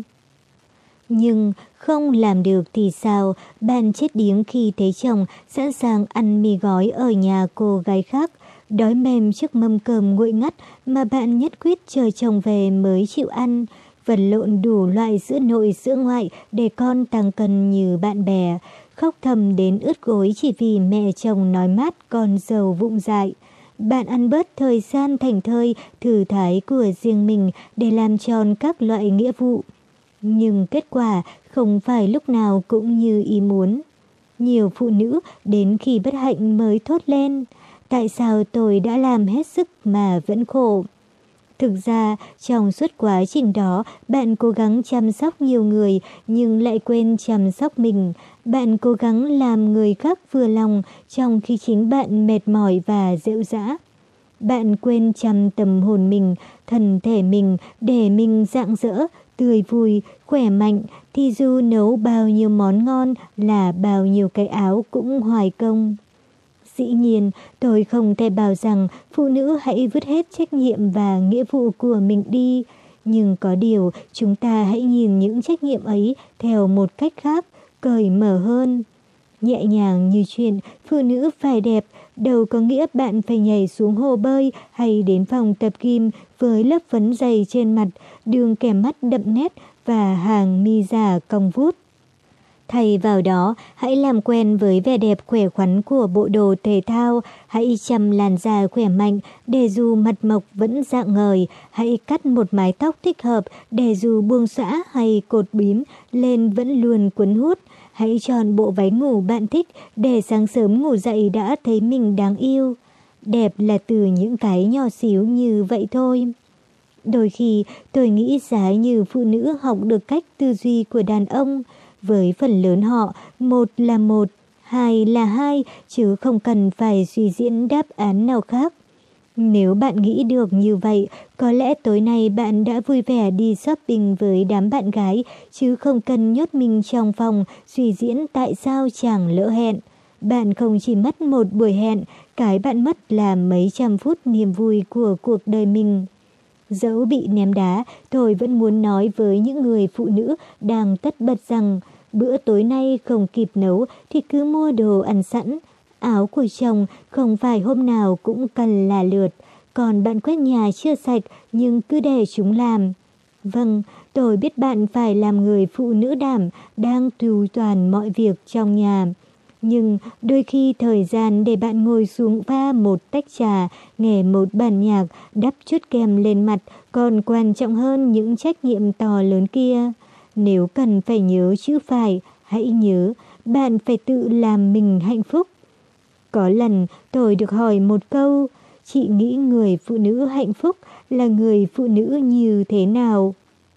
S1: Nhưng không làm được thì sao? Bạn chết điếng khi thấy chồng sẵn sàng ăn mì gói ở nhà cô gái khác, đói mềm trước mâm cơm nguội ngắt mà bạn nhất quyết chờ chồng về mới chịu ăn, vật lộn đủ loại giữa nội giữa ngoại để con tăng cân như bạn bè, khóc thầm đến ướt gối chỉ vì mẹ chồng nói mát con dâu vụng dại. Bạn ăn bớt thời gian thảnh thơi, thử thái của riêng mình để làm tròn các loại nghĩa vụ. Nhưng kết quả không phải lúc nào cũng như ý muốn. Nhiều phụ nữ đến khi bất hạnh mới thốt lên, tại sao tôi đã làm hết sức mà vẫn khổ. Thực ra, trong suốt quá trình đó, bạn cố gắng chăm sóc nhiều người nhưng lại quên chăm sóc mình. Bạn cố gắng làm người khác vừa lòng trong khi chính bạn mệt mỏi và rệu rã. Bạn quên chăm tâm hồn mình, thân thể mình để mình rạng rỡ, tươi vui, khỏe mạnh thì dù nấu bao nhiêu món ngon là bao nhiêu cái áo cũng hoài công. Dĩ nhiên, tôi không thể bảo rằng phụ nữ hãy vứt hết trách nhiệm và nghĩa vụ của mình đi. Nhưng có điều, chúng ta hãy nhìn những trách nhiệm ấy theo một cách khác, cởi mở hơn. Nhẹ nhàng như chuyện phụ nữ phải đẹp, đâu có nghĩa bạn phải nhảy xuống hồ bơi hay đến phòng tập gym với lớp phấn dày trên mặt, đường kẻ mắt đậm nét và hàng mi giả cong vút. Thay vào đó, hãy làm quen với vẻ đẹp khỏe khoắn của bộ đồ thể thao, hãy chăm làn da khỏe mạnh để dù mặt mộc vẫn rạng ngời, hãy cắt một mái tóc thích hợp để dù buông xõa hay cột bím lên vẫn luôn cuốn hút. Hãy chọn bộ váy ngủ bạn thích để sáng sớm ngủ dậy đã thấy mình đáng yêu. Đẹp là từ những cái nhỏ xíu như vậy thôi. Đôi khi tôi nghĩ giá như phụ nữ học được cách tư duy của đàn ông. Với phần lớn họ, một là một, hai là hai, chứ không cần phải suy diễn đáp án nào khác. Nếu bạn nghĩ được như vậy, có lẽ tối nay bạn đã vui vẻ đi shopping với đám bạn gái, chứ không cần nhốt mình trong phòng suy diễn tại sao chàng lỡ hẹn. Bạn không chỉ mất một buổi hẹn, cái bạn mất là mấy trăm phút niềm vui của cuộc đời mình. Dẫu bị ném đá, tôi vẫn muốn nói với những người phụ nữ đang tất bật rằng bữa tối nay không kịp nấu thì cứ mua đồ ăn sẵn. Áo của chồng không phải hôm nào cũng cần là lượt, còn bạn quét nhà chưa sạch nhưng cứ để chúng làm. Vâng, tôi biết bạn phải làm người phụ nữ đảm, đang tru toàn mọi việc trong nhà. Nhưng đôi khi thời gian để bạn ngồi xuống pha một tách trà, nghe một bản nhạc, đắp chút kem lên mặt còn quan trọng hơn những trách nhiệm to lớn kia. Nếu cần phải nhớ chữ phải, hãy nhớ, bạn phải tự làm mình hạnh phúc. Có lần tôi được hỏi một câu, chị nghĩ người phụ nữ hạnh phúc là người phụ nữ như thế nào?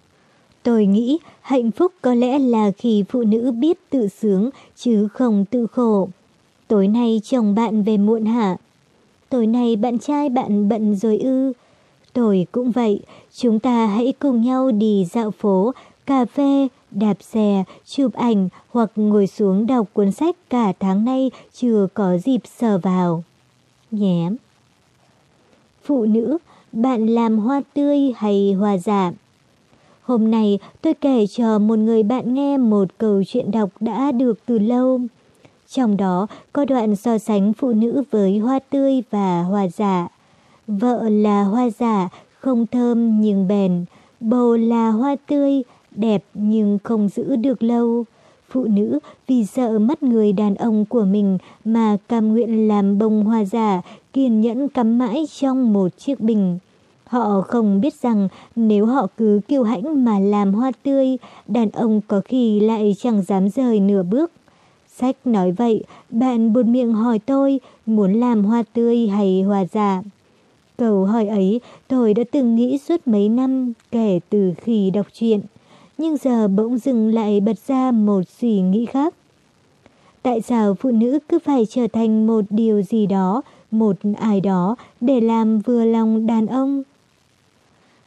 S1: Tôi nghĩ hạnh phúc có lẽ là khi phụ nữ biết tự sướng chứ không tự khổ. Tối nay chồng bạn về muộn hả? Tối nay bạn trai bạn bận rồi ư? Tôi cũng vậy, chúng ta hãy cùng nhau đi dạo phố, cà phê, đạp xe, chụp ảnh hoặc ngồi xuống đọc cuốn sách cả tháng nay chưa có dịp sờ vào. Nhé! Phụ nữ, bạn làm hoa tươi hay hoa giả? Hôm nay tôi kể cho một người bạn nghe một câu chuyện đọc đã được từ lâu. Trong đó có đoạn so sánh phụ nữ với hoa tươi và hoa giả. Vợ là hoa giả, không thơm nhưng bền. Bầu là hoa tươi, đẹp nhưng không giữ được lâu. Phụ nữ vì sợ mất người đàn ông của mình mà cam nguyện làm bông hoa giả, kiên nhẫn cắm mãi trong một chiếc bình. Họ không biết rằng nếu họ cứ kiêu hãnh mà làm hoa tươi, đàn ông có khi lại chẳng dám rời nửa bước. Sách nói vậy, bạn buột miệng hỏi tôi muốn làm hoa tươi hay hoa giả. Câu hỏi ấy tôi đã từng nghĩ suốt mấy năm kể từ khi đọc truyện, nhưng giờ bỗng dưng lại bật ra một suy nghĩ khác. Tại sao phụ nữ cứ phải trở thành một điều gì đó, một ai đó để làm vừa lòng đàn ông?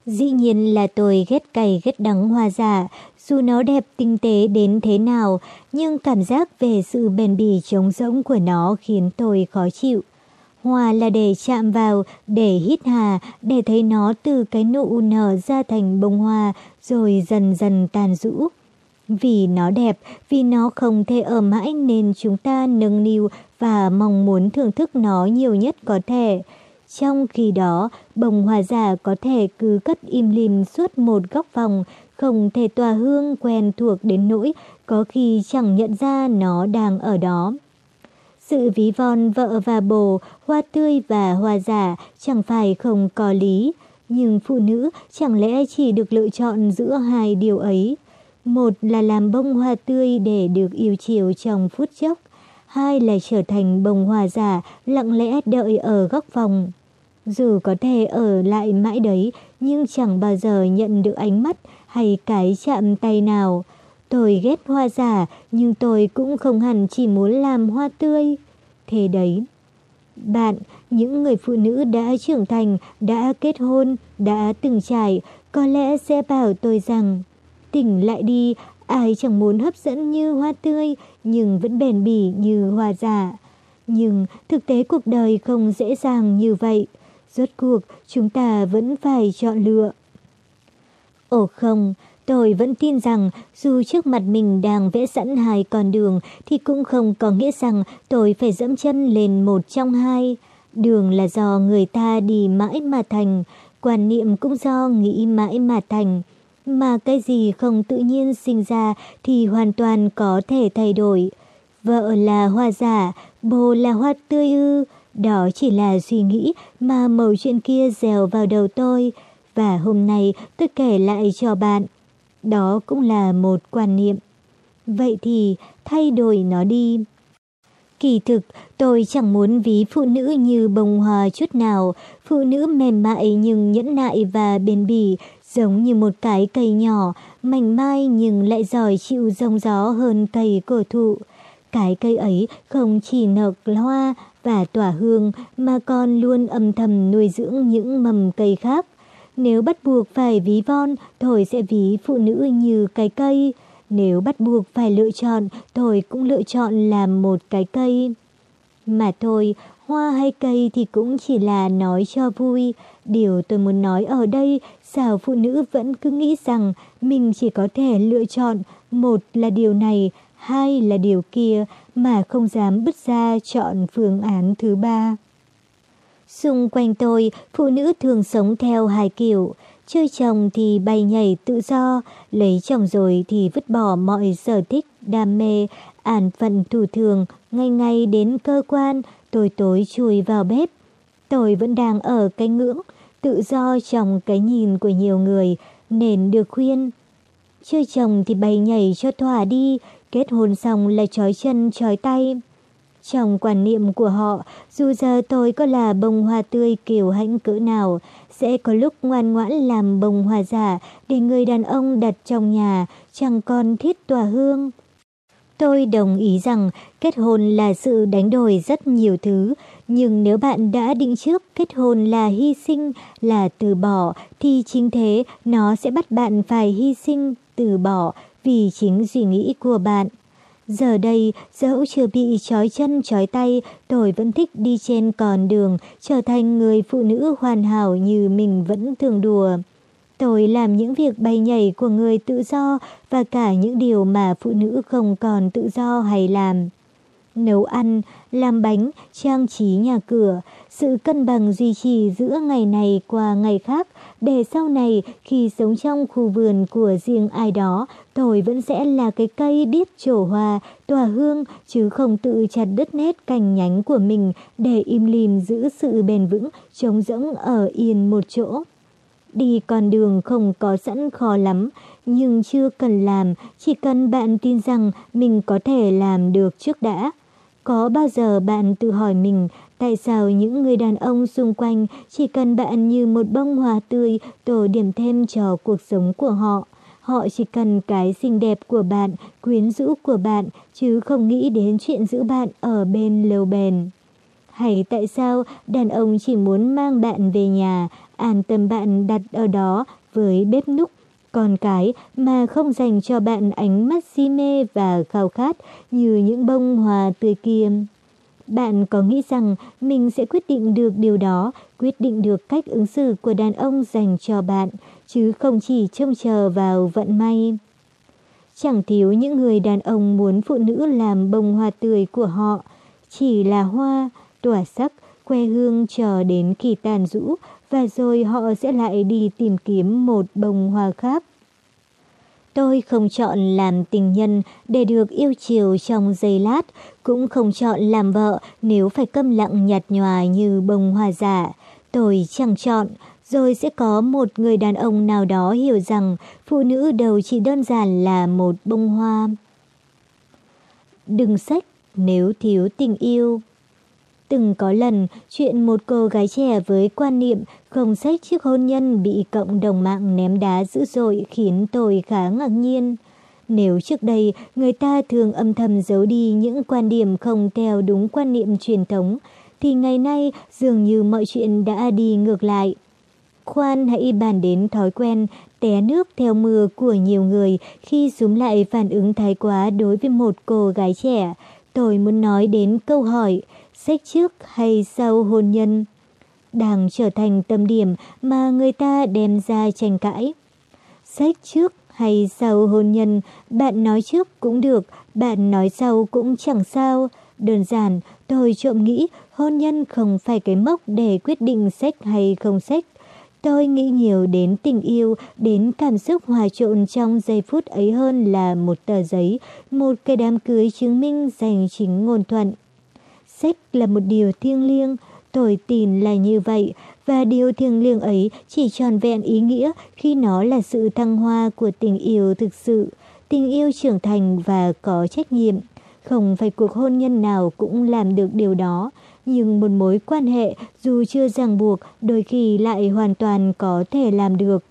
S1: Dĩ nhiên là tôi ghét cay ghét đắng hoa giả, dù nó đẹp tinh tế đến thế nào, nhưng cảm giác về sự bền bỉ trống rỗng của nó khiến tôi khó chịu. Hoa là để chạm vào, để hít hà, để thấy nó từ cái nụ nở ra thành bông hoa, rồi dần dần tàn rũ. Vì nó đẹp, vì nó không thể ở mãi nên chúng ta nâng niu và mong muốn thưởng thức nó nhiều nhất có thể. Trong khi đó, bông hoa giả có thể cứ cất im lìm suốt một góc phòng, không thể tỏa hương quen thuộc đến nỗi có khi chẳng nhận ra nó đang ở đó. Sự ví von vợ và bồ, hoa tươi và hoa giả chẳng phải không có lý, nhưng phụ nữ chẳng lẽ chỉ được lựa chọn giữa hai điều ấy. Một là làm bông hoa tươi để được yêu chiều trong phút chốc, hai là trở thành bông hoa giả lặng lẽ đợi ở góc phòng. Dù có thể ở lại mãi đấy, nhưng chẳng bao giờ nhận được ánh mắt hay cái chạm tay nào. Tôi ghét hoa giả, nhưng tôi cũng không hẳn chỉ muốn làm hoa tươi. Thế đấy. Bạn, những người phụ nữ đã trưởng thành, đã kết hôn, đã từng trải, có lẽ sẽ bảo tôi rằng tỉnh lại đi, ai chẳng muốn hấp dẫn như hoa tươi, nhưng vẫn bền bỉ như hoa giả. Nhưng thực tế cuộc đời không dễ dàng như vậy. Rốt cuộc, chúng ta vẫn phải chọn lựa. Ồ không, tôi vẫn tin rằng dù trước mặt mình đang vẽ sẵn hai con đường thì cũng không có nghĩa rằng tôi phải dẫm chân lên một trong hai. Đường là do người ta đi mãi mà thành, quan niệm cũng do nghĩ mãi mà thành. Mà cái gì không tự nhiên sinh ra thì hoàn toàn có thể thay đổi. Vợ là hoa giả, bồ là hoa tươi ư. Đó chỉ là suy nghĩ mà mẩu chuyện kia dèo vào đầu tôi. Và hôm nay tôi kể lại cho bạn. Đó cũng là một quan niệm. Vậy thì thay đổi nó đi. Kỳ thực, tôi chẳng muốn ví phụ nữ như bông hoa chút nào. Phụ nữ mềm mại nhưng nhẫn nại và bền bỉ, giống như một cái cây nhỏ, mảnh mai nhưng lại giỏi chịu giông gió hơn cây cổ thụ. Cái cây ấy không chỉ nở hoa và tỏa hương mà còn luôn âm thầm nuôi dưỡng những mầm cây khác. Nếu bắt buộc phải ví von, tôi sẽ ví phụ nữ như cái cây. Nếu bắt buộc phải lựa chọn, tôi cũng lựa chọn làm một cái cây. Mà thôi, hoa hay cây thì cũng chỉ là nói cho vui. Điều tôi muốn nói ở đây, sao phụ nữ vẫn cứ nghĩ rằng mình chỉ có thể lựa chọn, một là điều này, hai là điều kia, mà không dám bứt ra chọn phương án thứ ba. Xung quanh tôi, phụ nữ thường sống theo hai kiểu. Chơi chồng thì bay nhảy tự do, lấy chồng rồi thì vứt bỏ mọi sở thích, đam mê, an phận thủ thường, ngày ngày đến cơ quan, tối tối chui vào bếp. Tôi vẫn đang ở cái ngưỡng, tự do trong cái nhìn của nhiều người, nên được khuyên. Chơi chồng thì bay nhảy cho thỏa đi, kết hôn xong là trói chân trói tay. Trong quan niệm của họ, dù giờ tôi có là bông hoa tươi kiều hãnh cỡ nào, sẽ có lúc ngoan ngoãn làm bông hoa giả để người đàn ông đặt trong nhà, chẳng còn thiết tỏa hương. Tôi đồng ý rằng kết hôn là sự đánh đổi rất nhiều thứ, nhưng nếu bạn đã định trước kết hôn là hy sinh, là từ bỏ, thì chính thế nó sẽ bắt bạn phải hy sinh, từ bỏ vì chính suy nghĩ của bạn. Giờ đây, dẫu chưa bị trói chân trói tay, tôi vẫn thích đi trên con đường, trở thành người phụ nữ hoàn hảo như mình vẫn thường đùa. Tôi làm những việc bay nhảy của người tự do và cả những điều mà phụ nữ không còn tự do hay làm. Nấu ăn, làm bánh, trang trí nhà cửa, sự cân bằng duy trì giữa ngày này qua ngày khác, để sau này khi sống trong khu vườn của riêng ai đó, tôi vẫn sẽ là cái cây biết trổ hoa, tỏa hương, chứ không tự chặt đứt nét cành nhánh của mình để im lìm giữ sự bền vững, trống rỗng ở yên một chỗ. Đi con đường không có sẵn khó lắm, nhưng chưa cần làm, chỉ cần bạn tin rằng mình có thể làm được trước đã. Có bao giờ bạn tự hỏi mình tại sao những người đàn ông xung quanh chỉ cần bạn như một bông hoa tươi tổ điểm thêm cho cuộc sống của họ? Họ chỉ cần cái xinh đẹp của bạn, quyến rũ của bạn, chứ không nghĩ đến chuyện giữ bạn ở bên lâu bền. Hay tại sao đàn ông chỉ muốn mang bạn về nhà, an tâm bạn đặt ở đó với bếp núc, con cái mà không dành cho bạn ánh mắt si mê và khao khát như những bông hoa tươi kia? Bạn có nghĩ rằng mình sẽ quyết định được điều đó, quyết định được cách ứng xử của đàn ông dành cho bạn, chứ không chỉ trông chờ vào vận may? Chẳng thiếu những người đàn ông muốn phụ nữ làm bông hoa tươi của họ, chỉ là hoa, tỏa sắc, khoe hương chờ đến khi tàn rũ, và rồi họ sẽ lại đi tìm kiếm một bông hoa khác. Tôi không chọn làm tình nhân để được yêu chiều trong giây lát, cũng không chọn làm vợ nếu phải câm lặng nhạt nhòa như bông hoa giả. Tôi chẳng chọn, rồi sẽ có một người đàn ông nào đó hiểu rằng phụ nữ đâu chỉ đơn giản là một bông hoa. Đừng xách nếu thiếu tình yêu. Từng có lần, chuyện một cô gái trẻ với quan niệm không xách trước hôn nhân bị cộng đồng mạng ném đá dữ dội khiến tôi khá ngạc nhiên. Nếu trước đây người ta thường âm thầm giấu đi những quan điểm không theo đúng quan niệm truyền thống, thì ngày nay dường như mọi chuyện đã đi ngược lại. Khoan hãy bàn đến thói quen té nước theo mưa của nhiều người khi xúm lại phản ứng thái quá đối với một cô gái trẻ. Tôi muốn nói đến câu hỏi, xách trước hay sau hôn nhân, đang trở thành tâm điểm mà người ta đem ra tranh cãi. Xách trước hay sau hôn nhân, bạn nói trước cũng được, bạn nói sau cũng chẳng sao. Đơn giản, tôi trộm nghĩ hôn nhân không phải cái mốc để quyết định xách hay không xách. Tôi nghĩ nhiều đến tình yêu, đến cảm xúc hòa trộn trong giây phút ấy hơn là một tờ giấy, một cái đám cưới chứng minh giành chính ngôn thuận. Xách là một điều thiêng liêng, tôi tin là như vậy, và điều thiêng liêng ấy chỉ tròn vẹn ý nghĩa khi nó là sự thăng hoa của tình yêu thực sự, tình yêu trưởng thành và có trách nhiệm. Không phải cuộc hôn nhân nào cũng làm được điều đó, nhưng một mối quan hệ dù chưa ràng buộc đôi khi lại hoàn toàn có thể làm được.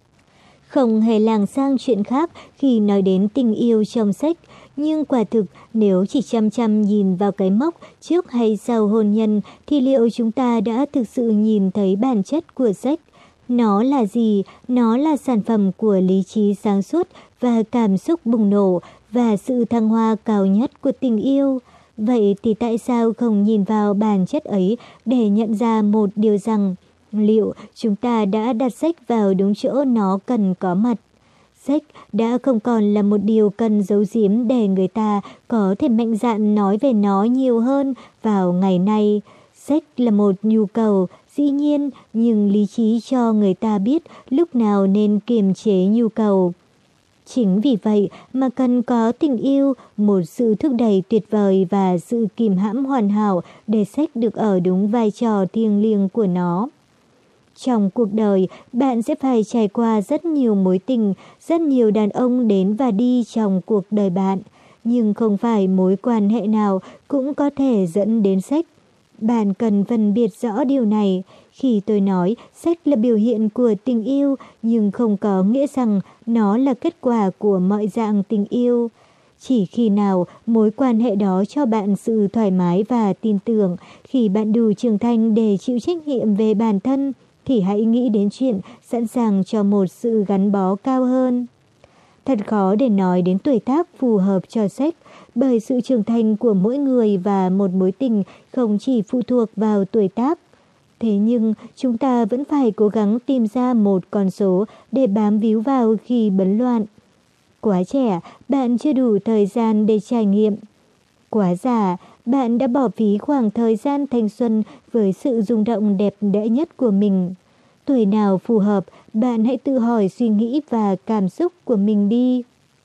S1: Không hề lảng sang chuyện khác khi nói đến tình yêu trong sách, nhưng quả thực nếu chỉ chăm chăm nhìn vào cái mốc trước hay sau hôn nhân thì liệu chúng ta đã thực sự nhìn thấy bản chất của sách? Nó là gì? Nó là sản phẩm của lý trí sáng suốt và cảm xúc bùng nổ và sự thăng hoa cao nhất của tình yêu. Vậy thì tại sao không nhìn vào bản chất ấy để nhận ra một điều rằng liệu chúng ta đã đặt sách vào đúng chỗ nó cần có mặt? Sách đã không còn là một điều cần giấu giếm để người ta có thể mạnh dạn nói về nó nhiều hơn vào ngày nay. Sách là một nhu cầu, dĩ nhiên, nhưng lý trí cho người ta biết lúc nào nên kiềm chế nhu cầu. Chính vì vậy mà cần có tình yêu, một sự thúc đẩy tuyệt vời và sự kìm hãm hoàn hảo để sách được ở đúng vai trò thiêng liêng của nó. Trong cuộc đời, bạn sẽ phải trải qua rất nhiều mối tình, rất nhiều đàn ông đến và đi trong cuộc đời bạn. Nhưng không phải mối quan hệ nào cũng có thể dẫn đến sách. Bạn cần phân biệt rõ điều này. Khi tôi nói sách là biểu hiện của tình yêu, nhưng không có nghĩa rằng nó là kết quả của mọi dạng tình yêu. Chỉ khi nào mối quan hệ đó cho bạn sự thoải mái và tin tưởng, khi bạn đủ trưởng thành để chịu trách nhiệm về bản thân, thì hãy nghĩ đến chuyện sẵn sàng cho một sự gắn bó cao hơn. Thật khó để nói đến tuổi tác phù hợp cho sách, bởi sự trưởng thành của mỗi người và một mối tình không chỉ phụ thuộc vào tuổi tác. Thế nhưng chúng ta vẫn phải cố gắng tìm ra một con số để bám víu vào khi bấn loạn. Quá trẻ, bạn chưa đủ thời gian để trải nghiệm. Quá già, bạn đã bỏ phí khoảng thời gian thanh xuân với sự rung động đẹp đẽ nhất của mình. Tuổi nào phù hợp, bạn hãy tự hỏi suy nghĩ và cảm xúc của mình đi.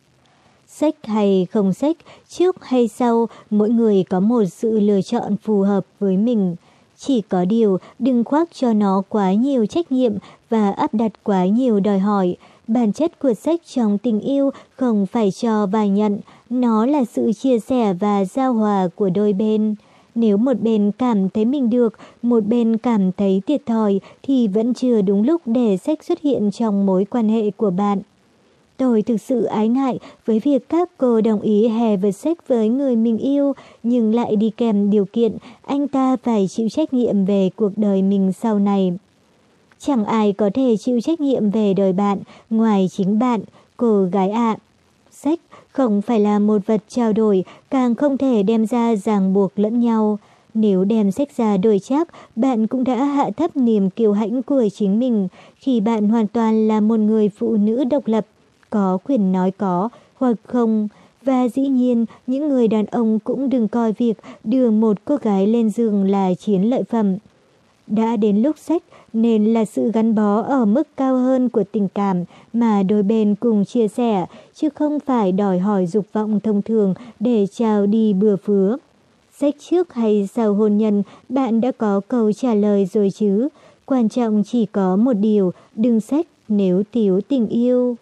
S1: Sách hay không sách, trước hay sau, mỗi người có một sự lựa chọn phù hợp với mình. Chỉ có điều, đừng khoác cho nó quá nhiều trách nhiệm và áp đặt quá nhiều đòi hỏi. Bản chất của sách trong tình yêu không phải cho và nhận, nó là sự chia sẻ và giao hòa của đôi bên. Nếu một bên cảm thấy mình được, một bên cảm thấy thiệt thòi thì vẫn chưa đúng lúc để sách xuất hiện trong mối quan hệ của bạn. Tôi thực sự ái ngại với việc các cô đồng ý have sex với người mình yêu, nhưng lại đi kèm điều kiện anh ta phải chịu trách nhiệm về cuộc đời mình sau này. Chẳng ai có thể chịu trách nhiệm về đời bạn ngoài chính bạn, cô gái ạ. Sex không phải là một vật trao đổi, càng không thể đem ra ràng buộc lẫn nhau. Nếu đem sex ra đổi trác, bạn cũng đã hạ thấp niềm kiêu hãnh của chính mình, khi bạn hoàn toàn là một người phụ nữ độc lập, có quyền nói có hoặc không. Và dĩ nhiên, những người đàn ông cũng đừng coi việc đưa một cô gái lên giường là chiến lợi phẩm. Đã đến lúc sex nên là sự gắn bó ở mức cao hơn của tình cảm mà đôi bên cùng chia sẻ, chứ không phải đòi hỏi dục vọng thông thường để trao đi bừa phứa. Sex trước hay sau hôn nhân, bạn đã có câu trả lời rồi chứ. Quan trọng chỉ có một điều, đừng sex nếu thiếu tình yêu.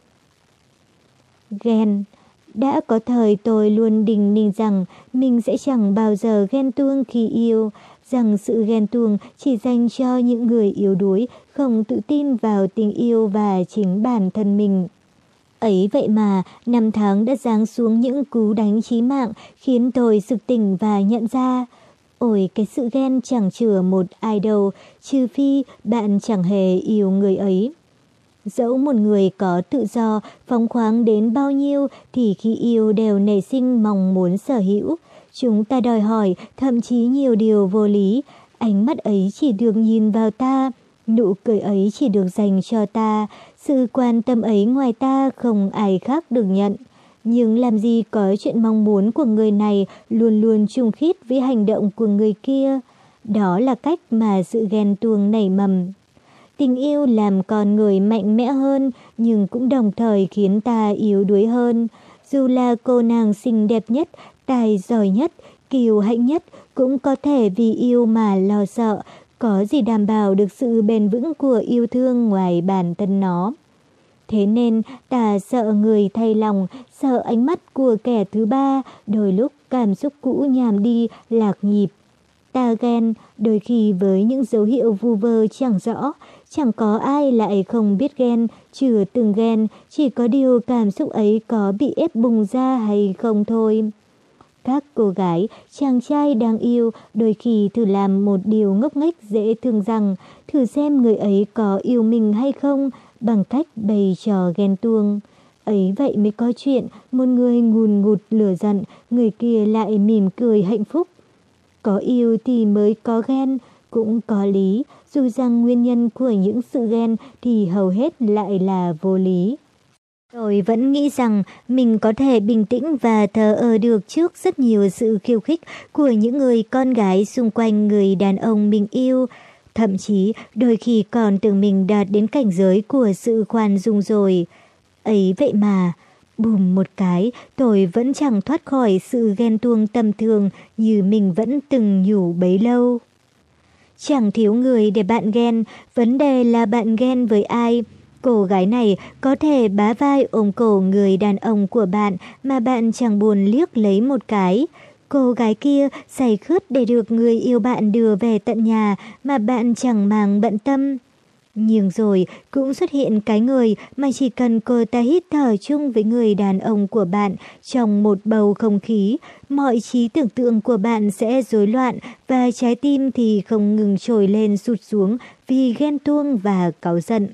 S1: Ghen. Đã có thời tôi luôn đinh ninh rằng mình sẽ chẳng bao giờ ghen tuông khi yêu, rằng sự ghen tuông chỉ dành cho những người yếu đuối, không tự tin vào tình yêu và chính bản thân mình. Ấy vậy mà, năm tháng đã giáng xuống những cú đánh chí mạng khiến tôi sực tỉnh và nhận ra. Ôi, cái sự ghen chẳng chừa một ai đâu, trừ phi bạn chẳng hề yêu người ấy. Dẫu một người có tự do, phóng khoáng đến bao nhiêu thì khi yêu đều nảy sinh mong muốn sở hữu. Chúng ta đòi hỏi thậm chí nhiều điều vô lý. Ánh mắt ấy chỉ được nhìn vào ta, nụ cười ấy chỉ được dành cho ta, sự quan tâm ấy ngoài ta không ai khác được nhận. Nhưng làm gì có chuyện mong muốn của người này luôn luôn chung khít với hành động của người kia. Đó là cách mà sự ghen tuông nảy mầm. Tình yêu làm con người mạnh mẽ hơn, nhưng cũng đồng thời khiến ta yếu đuối hơn. Dù là cô nàng xinh đẹp nhất, tài giỏi nhất, kiêu hãnh nhất, cũng có thể vì yêu mà lo sợ. Có gì đảm bảo được sự bền vững của yêu thương ngoài bản thân nó. Thế nên ta sợ người thay lòng, sợ ánh mắt của kẻ thứ ba, đôi lúc cảm xúc cũ nhàm đi, lạc nhịp. Ta ghen, đôi khi với những dấu hiệu vu vơ chẳng rõ, chẳng có ai lại không biết ghen, chưa từng ghen, chỉ có điều cảm xúc ấy có bị ép bùng ra hay không thôi. Các cô gái, chàng trai đang yêu, đôi khi thử làm một điều ngốc nghếch dễ thương rằng, thử xem người ấy có yêu mình hay không, bằng cách bày trò ghen tuông. Ấy vậy mới có chuyện, một người ngùn ngụt lửa giận, người kia lại mỉm cười hạnh phúc. Có yêu thì mới có ghen, cũng có lý, dù rằng nguyên nhân của những sự ghen thì hầu hết lại là vô lý. Tôi vẫn nghĩ rằng mình có thể bình tĩnh và thờ ơ được trước rất nhiều sự khiêu khích của những người con gái xung quanh người đàn ông mình yêu. Thậm chí đôi khi còn tưởng mình đạt đến cảnh giới của sự khoan dung rồi. Ấy vậy mà, bùm một cái, tôi vẫn chẳng thoát khỏi sự ghen tuông tầm thường như mình vẫn từng nhủ bấy lâu. Chẳng thiếu người để bạn ghen, vấn đề là bạn ghen với ai. Cô gái này có thể bá vai ôm cổ người đàn ông của bạn mà bạn chẳng buồn liếc lấy một cái. Cô gái kia say khướt để được người yêu bạn đưa về tận nhà mà bạn chẳng màng bận tâm. Nhưng rồi cũng xuất hiện cái người mà chỉ cần cô ta hít thở chung với người đàn ông của bạn trong một bầu không khí, mọi trí tưởng tượng của bạn sẽ rối loạn và trái tim thì không ngừng trồi lên sụt xuống vì ghen tuông và cáu giận.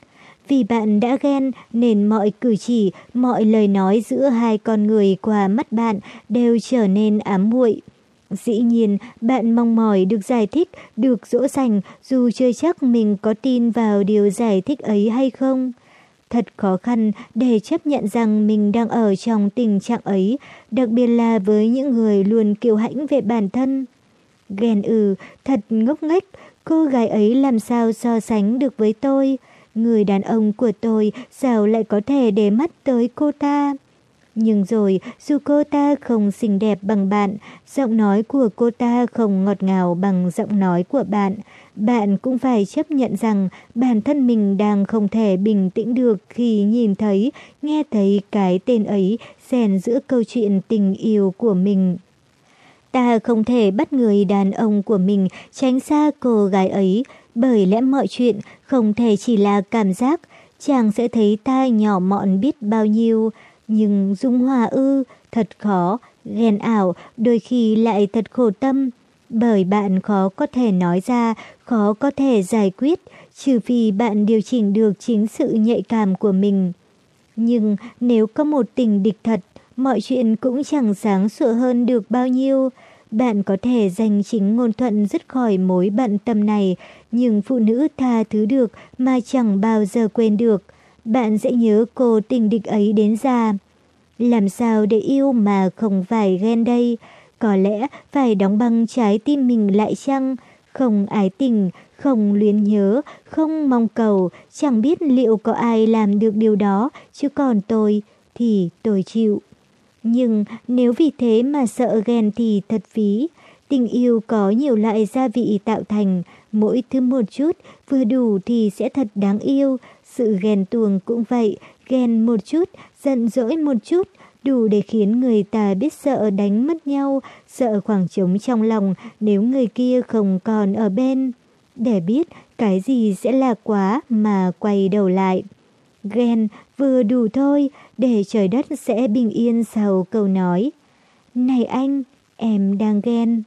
S1: Vì bạn đã ghen nên mọi cử chỉ, mọi lời nói giữa hai con người qua mắt bạn đều trở nên ám muội. Dĩ nhiên, bạn mong mỏi được giải thích, được dỗ dành, dù chưa chắc mình có tin vào điều giải thích ấy hay không. Thật khó khăn để chấp nhận rằng mình đang ở trong tình trạng ấy, đặc biệt là với những người luôn kiêu hãnh về bản thân. Ghen thật ngốc nghếch, cô gái ấy làm sao so sánh được với tôi? Người đàn ông của tôi sao lại có thể để mắt tới cô ta? Nhưng rồi, dù cô ta không xinh đẹp bằng bạn, giọng nói của cô ta không ngọt ngào bằng giọng nói của bạn, bạn cũng phải chấp nhận rằng bản thân mình đang không thể bình tĩnh được khi nhìn thấy, nghe thấy cái tên ấy xen giữa câu chuyện tình yêu của mình. Ta không thể bắt người đàn ông của mình tránh xa cô gái ấy, bởi lẽ mọi chuyện không thể chỉ là cảm giác. chàng sẽ thấy ta nhỏ mọn biết bao nhiêu. Nhưng dung hòa ư, thật khó, ghen ảo, đôi khi lại thật khổ tâm. Bởi bạn khó có thể nói ra, khó có thể giải quyết, trừ phi bạn điều chỉnh được chính sự nhạy cảm của mình. Nhưng nếu có một tình địch thật, mọi chuyện cũng chẳng sáng sủa hơn được bao nhiêu. Bạn có thể giành chính ngôn thuận dứt khỏi mối bận tâm này, nhưng phụ nữ tha thứ được mà chẳng bao giờ quên được. Bạn sẽ nhớ cô tình địch ấy đến già. Làm sao để yêu mà không phải ghen đây? Có lẽ phải đóng băng trái tim mình lại chăng? Không ái tình, không luyến nhớ, không mong cầu, chẳng biết liệu có ai làm được điều đó, chứ còn tôi thì tôi chịu. Nhưng nếu vì thế mà sợ ghen thì thật phí. Tình yêu có nhiều loại gia vị tạo thành, mỗi thứ một chút, vừa đủ thì sẽ thật đáng yêu. Sự ghen tuông cũng vậy, ghen một chút, giận dỗi một chút, đủ để khiến người ta biết sợ đánh mất nhau, sợ khoảng trống trong lòng nếu người kia không còn ở bên. Để biết cái gì sẽ là quá mà quay đầu lại. Ghen vừa đủ thôi, để trời đất sẽ bình yên sau câu nói. Này anh, em đang ghen.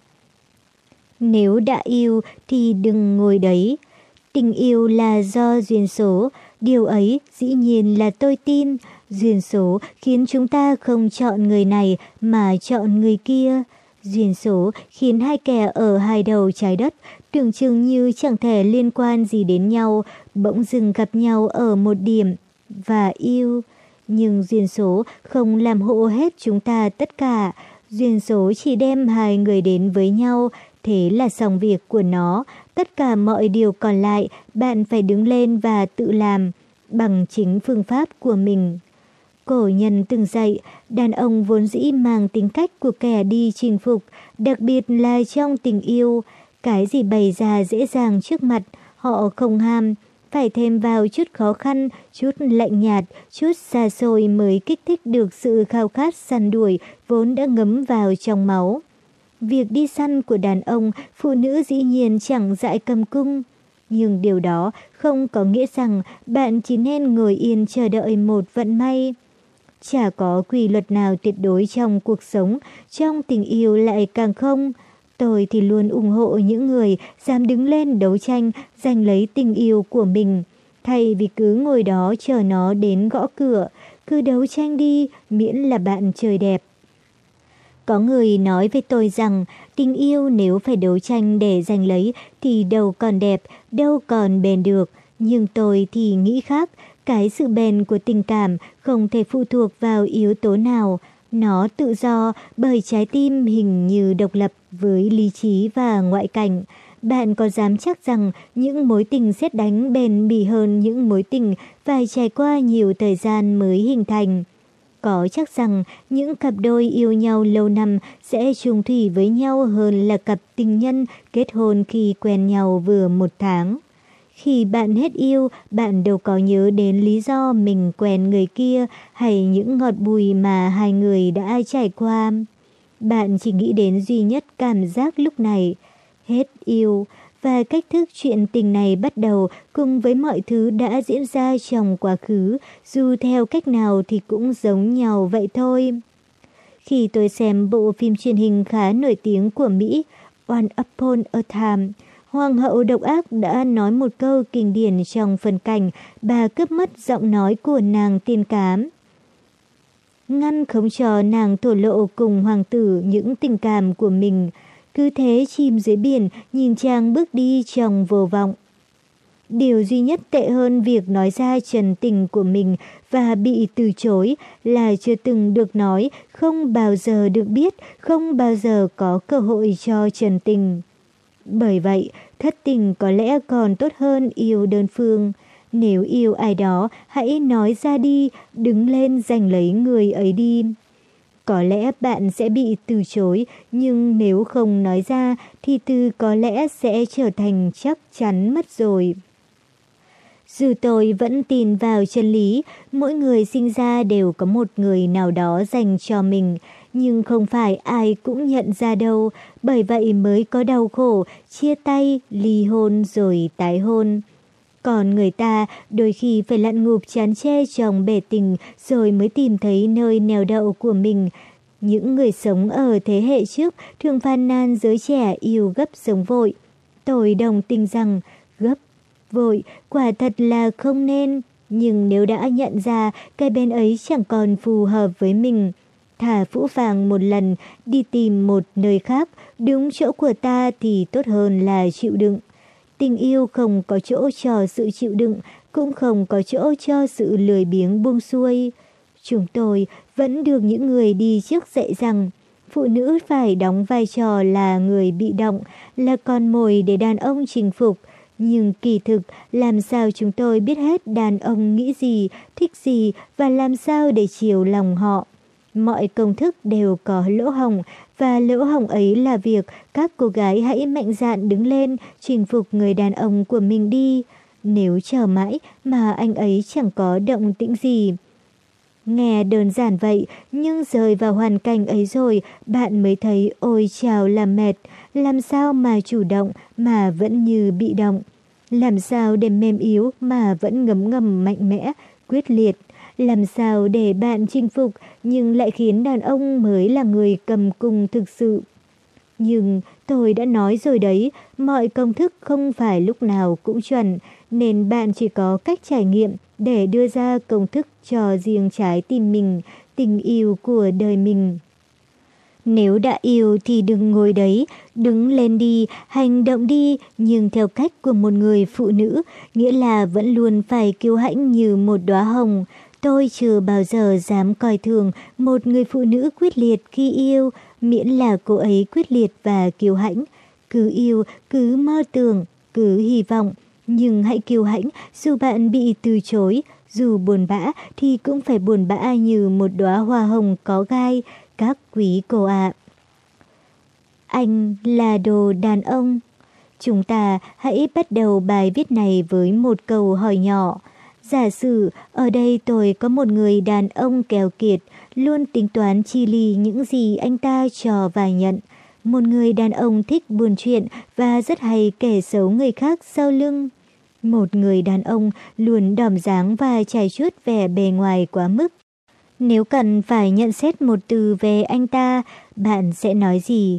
S1: Nếu đã yêu thì đừng ngồi đấy. Tình yêu là do duyên số, điều ấy dĩ nhiên là tôi tin. Duyên số khiến chúng ta không chọn người này mà chọn người kia. Duyên số khiến hai kẻ ở hai đầu trái đất tưởng chừng như chẳng thể liên quan gì đến nhau, bỗng dưng gặp nhau ở một điểm và yêu. Nhưng duyên số không làm hộ hết chúng ta tất cả. Duyên số chỉ đem hai người đến với nhau, thế là xong việc của nó. Tất cả mọi điều còn lại bạn phải đứng lên và tự làm bằng chính phương pháp của mình. Cổ nhân từng dạy, đàn ông vốn dĩ mang tính cách của kẻ đi chinh phục, đặc biệt là trong tình yêu. Cái gì bày ra dễ dàng trước mặt, họ không ham. Phải thêm vào chút khó khăn, chút lạnh nhạt, chút xa xôi mới kích thích được sự khao khát săn đuổi vốn đã ngấm vào trong máu. Việc đi săn của đàn ông, phụ nữ dĩ nhiên chẳng dại cầm cung. Nhưng điều đó không có nghĩa rằng bạn chỉ nên ngồi yên chờ đợi một vận may. Chả có quy luật nào tuyệt đối trong cuộc sống, trong tình yêu lại càng không. Tôi thì luôn ủng hộ những người dám đứng lên đấu tranh, giành lấy tình yêu của mình. Thay vì cứ ngồi đó chờ nó đến gõ cửa, cứ đấu tranh đi, miễn là bạn trời đẹp. Có người nói với tôi rằng tình yêu nếu phải đấu tranh để giành lấy thì đâu còn đẹp, đâu còn bền được. Nhưng tôi thì nghĩ khác, cái sự bền của tình cảm không thể phụ thuộc vào yếu tố nào. Nó tự do bởi trái tim hình như độc lập với lý trí và ngoại cảnh. Bạn có dám chắc rằng những mối tình sét đánh bền bỉ hơn những mối tình phải trải qua nhiều thời gian mới hình thành? Có chắc rằng những cặp đôi yêu nhau lâu năm sẽ chung thủy với nhau hơn là cặp tình nhân kết hôn khi quen nhau vừa một tháng? Khi bạn hết yêu, bạn đâu có nhớ đến lý do mình quen người kia hay những ngọt bùi mà hai người đã trải qua. Bạn chỉ nghĩ đến duy nhất cảm giác lúc này, hết yêu. Và cách thức chuyện tình này bắt đầu cùng với mọi thứ đã diễn ra trong quá khứ, dù theo cách nào thì cũng giống nhau vậy thôi. Khi tôi xem bộ phim truyền hình khá nổi tiếng của Mỹ, Once Upon a Time, Hoàng hậu độc ác đã nói một câu kinh điển trong phần cảnh bà cướp mất giọng nói của nàng tiên cám. Ngăn không cho nàng thổ lộ cùng hoàng tử những tình cảm của mình. Cứ thế chìm dưới biển, nhìn chàng bước đi trong vô vọng. Điều duy nhất tệ hơn việc nói ra trần tình của mình và bị từ chối là chưa từng được nói, không bao giờ được biết, không bao giờ có cơ hội cho trần tình. Bởi vậy, thất tình có lẽ còn tốt hơn yêu đơn phương. Nếu yêu ai đó, hãy nói ra đi, đứng lên giành lấy người ấy đi. Có lẽ bạn sẽ bị từ chối, nhưng nếu không nói ra thì từ có lẽ sẽ trở thành chắc chắn mất rồi. Dù tôi vẫn tin vào chân lý, mỗi người sinh ra đều có một người nào đó dành cho mình, nhưng không phải ai cũng nhận ra đâu, bởi vậy mới có đau khổ, chia tay, ly hôn rồi tái hôn. Còn người ta đôi khi phải lặn ngụp chán chê trong bể tình rồi mới tìm thấy nơi neo đậu của mình. Những người sống ở thế hệ trước thường phàn nàn giới trẻ yêu gấp sống vội. Tôi đồng tình rằng gấp, vội quả thật là không nên. Nhưng nếu đã nhận ra cái bên ấy chẳng còn phù hợp với mình, thả phũ phàng một lần, đi tìm một nơi khác, đúng chỗ của ta thì tốt hơn là chịu đựng. Tình yêu không có chỗ cho sự chịu đựng, cũng không có chỗ cho sự lười biếng buông xuôi. Chúng tôi vẫn được những người đi trước dạy rằng, phụ nữ phải đóng vai trò là người bị động, là con mồi để đàn ông chinh phục. Nhưng kỳ thực, làm sao chúng tôi biết hết đàn ông nghĩ gì, thích gì và làm sao để chiều lòng họ. Mọi công thức đều có lỗ hổng, và lỗ hổng ấy là việc các cô gái hãy mạnh dạn đứng lên chinh phục người đàn ông của mình đi. Nếu chờ mãi mà anh ấy chẳng có động tĩnh gì. Nghe đơn giản vậy, nhưng rời vào hoàn cảnh ấy rồi, bạn mới thấy ôi chào là mệt. Làm sao mà chủ động mà vẫn như bị động? Làm sao để mềm yếu mà vẫn ngấm ngầm mạnh mẽ, quyết liệt? Làm sao để bạn chinh phục nhưng lại khiến đàn ông mới là người cầm cung thực sự? Nhưng tôi đã nói rồi đấy, mọi công thức không phải lúc nào cũng chuẩn, nên bạn chỉ có cách trải nghiệm để đưa ra công thức cho riêng trái tim mình, tình yêu của đời mình. Nếu đã yêu thì đừng ngồi đấy, đứng lên đi, hành động đi, nhưng theo cách của một người phụ nữ, nghĩa là vẫn luôn phải kiêu hãnh như một đóa hồng. Tôi chưa bao giờ dám coi thường một người phụ nữ quyết liệt khi yêu, miễn là cô ấy quyết liệt và kiêu hãnh. Cứ yêu, cứ mơ tưởng, cứ hy vọng, nhưng hãy kiêu hãnh dù bạn bị từ chối, dù buồn bã thì cũng phải buồn bã như một đóa hoa hồng có gai, các quý cô ạ. Anh là đồ đàn ông. Chúng ta hãy bắt đầu bài viết này với một câu hỏi nhỏ. Giả sử ở đây tôi có một người đàn ông keo kiệt, luôn tính toán chi li những gì anh ta cho và nhận. Một người đàn ông thích buôn chuyện và rất hay kể xấu người khác sau lưng. Một người đàn ông luôn đỏm dáng và chải chuốt vẻ bề ngoài quá mức. Nếu cần phải nhận xét một từ về anh ta, bạn sẽ nói gì?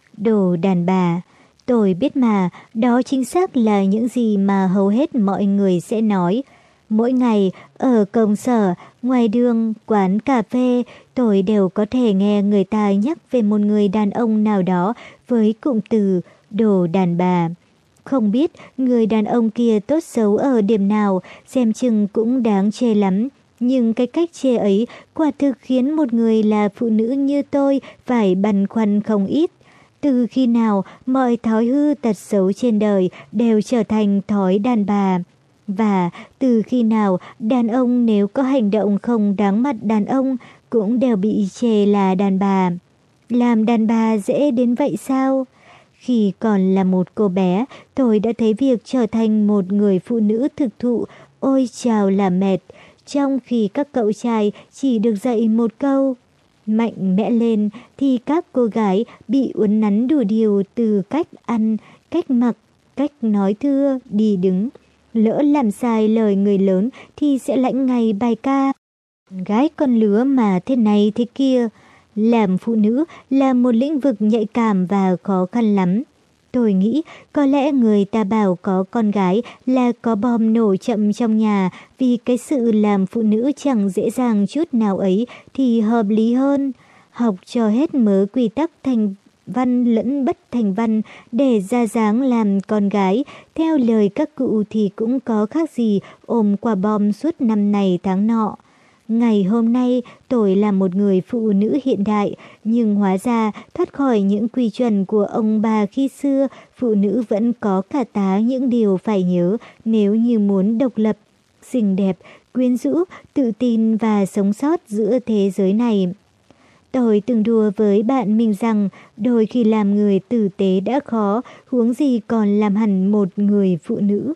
S1: Đồ đàn bà. Tôi biết mà, đó chính xác là những gì mà hầu hết mọi người sẽ nói. Mỗi ngày, ở công sở, ngoài đường, quán cà phê, tôi đều có thể nghe người ta nhắc về một người đàn ông nào đó với cụm từ đồ đàn bà. Không biết người đàn ông kia tốt xấu ở điểm nào, xem chừng cũng đáng chê lắm. Nhưng cái cách chê ấy quả thực khiến một người là phụ nữ như tôi phải băn khoăn không ít. Từ khi nào mọi thói hư tật xấu trên đời đều trở thành thói đàn bà? Và từ khi nào đàn ông nếu có hành động không đáng mặt đàn ông cũng đều bị chê là đàn bà? Làm đàn bà dễ đến vậy sao? Khi còn là một cô bé, tôi đã thấy việc trở thành một người phụ nữ thực thụ ôi chào là mệt, trong khi các cậu trai chỉ được dạy một câu mạnh mẽ lên, thì các cô gái bị uốn nắn đủ điều từ cách ăn, cách mặc, cách nói thưa, đi đứng. Lỡ làm sai lời người lớn thì sẽ lãnh ngay bài ca. Gái con lứa mà thế này thế kia. Làm phụ nữ là một lĩnh vực nhạy cảm và khó khăn lắm. Tôi nghĩ có lẽ người ta bảo có con gái là có bom nổ chậm trong nhà, vì cái sự làm phụ nữ chẳng dễ dàng chút nào ấy thì hợp lý hơn. Học cho hết mớ quy tắc thành văn lẫn bất thành văn để ra dáng làm con gái, theo lời các cụ thì cũng có khác gì ôm quả bom suốt năm này tháng nọ. Ngày hôm nay tôi là một người phụ nữ hiện đại, nhưng hóa ra thoát khỏi những quy chuẩn của ông bà khi xưa, phụ nữ vẫn có cả tá những điều phải nhớ nếu như muốn độc lập, xinh đẹp, quyến rũ, tự tin và sống sót giữa thế giới này. Tôi từng đùa với bạn mình rằng đôi khi làm người tử tế đã khó, huống gì còn làm hẳn một người phụ nữ.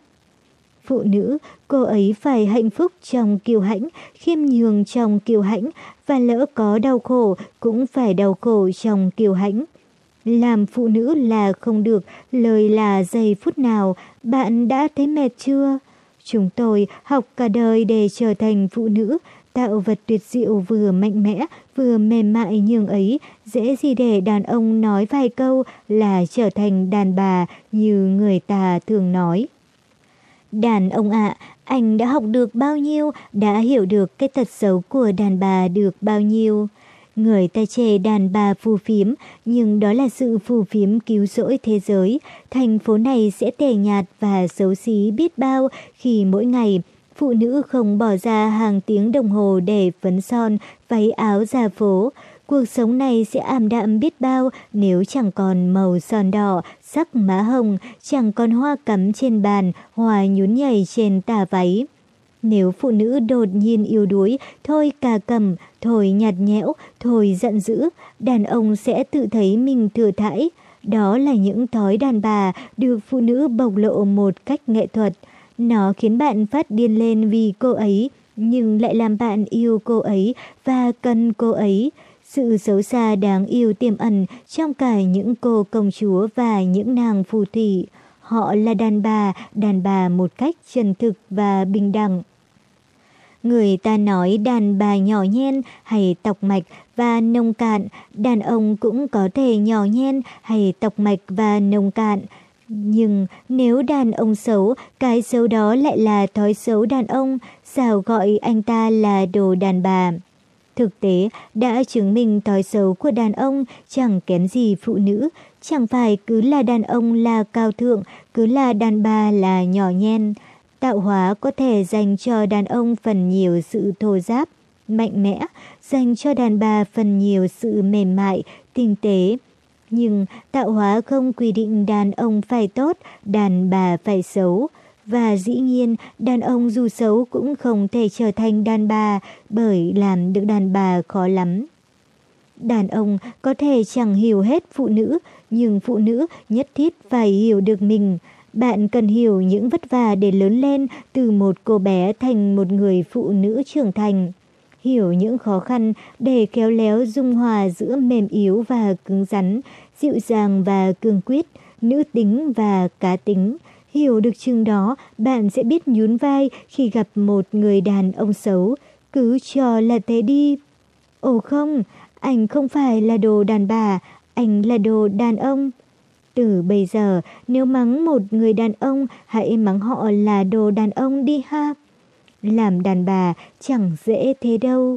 S1: Phụ nữ, cô ấy phải hạnh phúc trong kiêu hãnh, khiêm nhường trong kiêu hãnh, và lỡ có đau khổ cũng phải đau khổ trong kiêu hãnh. Làm phụ nữ là không được, lời là giây phút nào, bạn đã thấy mệt chưa? Chúng tôi học cả đời để trở thành phụ nữ, tạo vật tuyệt diệu vừa mạnh mẽ, vừa mềm mại nhường ấy, dễ gì để đàn ông nói vài câu là trở thành đàn bà như người ta thường nói. Đàn ông ạ, anh đã học được bao nhiêu, đã hiểu được cái tật xấu của đàn bà được bao nhiêu. Người ta chê đàn bà phù phiếm, nhưng đó là sự phù phiếm cứu rỗi thế giới. Thành phố này sẽ tẻ nhạt và xấu xí biết bao khi mỗi ngày phụ nữ không bỏ ra hàng tiếng đồng hồ để phấn son, váy áo ra phố. Cuộc sống này sẽ ảm đạm biết bao nếu chẳng còn màu son đỏ, sắc má hồng, chẳng còn hoa cắm trên bàn, hoa nhún nhảy trên tà váy. Nếu phụ nữ đột nhiên yếu đuối, thôi cà cẩm, thôi nhạt nhẽo, thôi giận dữ, đàn ông sẽ tự thấy mình thừa thãi. Đó là những thói đàn bà được phụ nữ bộc lộ một cách nghệ thuật. Nó khiến bạn phát điên lên vì cô ấy, nhưng lại làm bạn yêu cô ấy và cần cô ấy. Sự xấu xa đáng yêu tiềm ẩn trong cả những cô công chúa và những nàng phù thủy. Họ là đàn bà một cách chân thực và bình đẳng. Người ta nói đàn bà nhỏ nhen hay tọc mạch và nông cạn, đàn ông cũng có thể nhỏ nhen hay tọc mạch và nông cạn. Nhưng nếu đàn ông xấu, cái xấu đó lại là thói xấu đàn ông, sao gọi anh ta là đồ đàn bà? Thực tế đã chứng minh thói xấu của đàn ông chẳng kém gì phụ nữ, chẳng phải cứ là đàn ông là cao thượng, cứ là đàn bà là nhỏ nhen. Tạo hóa có thể dành cho đàn ông phần nhiều sự thô ráp, mạnh mẽ, dành cho đàn bà phần nhiều sự mềm mại, tinh tế. Nhưng tạo hóa không quy định đàn ông phải tốt, đàn bà phải xấu. Và dĩ nhiên, đàn ông dù xấu cũng không thể trở thành đàn bà, bởi làm được đàn bà khó lắm. Đàn ông có thể chẳng hiểu hết phụ nữ, nhưng phụ nữ nhất thiết phải hiểu được mình. Bạn cần hiểu những vất vả để lớn lên từ một cô bé thành một người phụ nữ trưởng thành. Hiểu những khó khăn để khéo léo dung hòa giữa mềm yếu và cứng rắn, dịu dàng và cương quyết, nữ tính và cá tính. Hiểu được chừng đó, bạn sẽ biết nhún vai khi gặp một người đàn ông xấu. Cứ cho là thế đi. Ồ không, anh không phải là đồ đàn bà, anh là đồ đàn ông. Từ bây giờ, nếu mắng một người đàn ông, hãy mắng họ là đồ đàn ông đi ha. Làm đàn bà chẳng dễ thế đâu.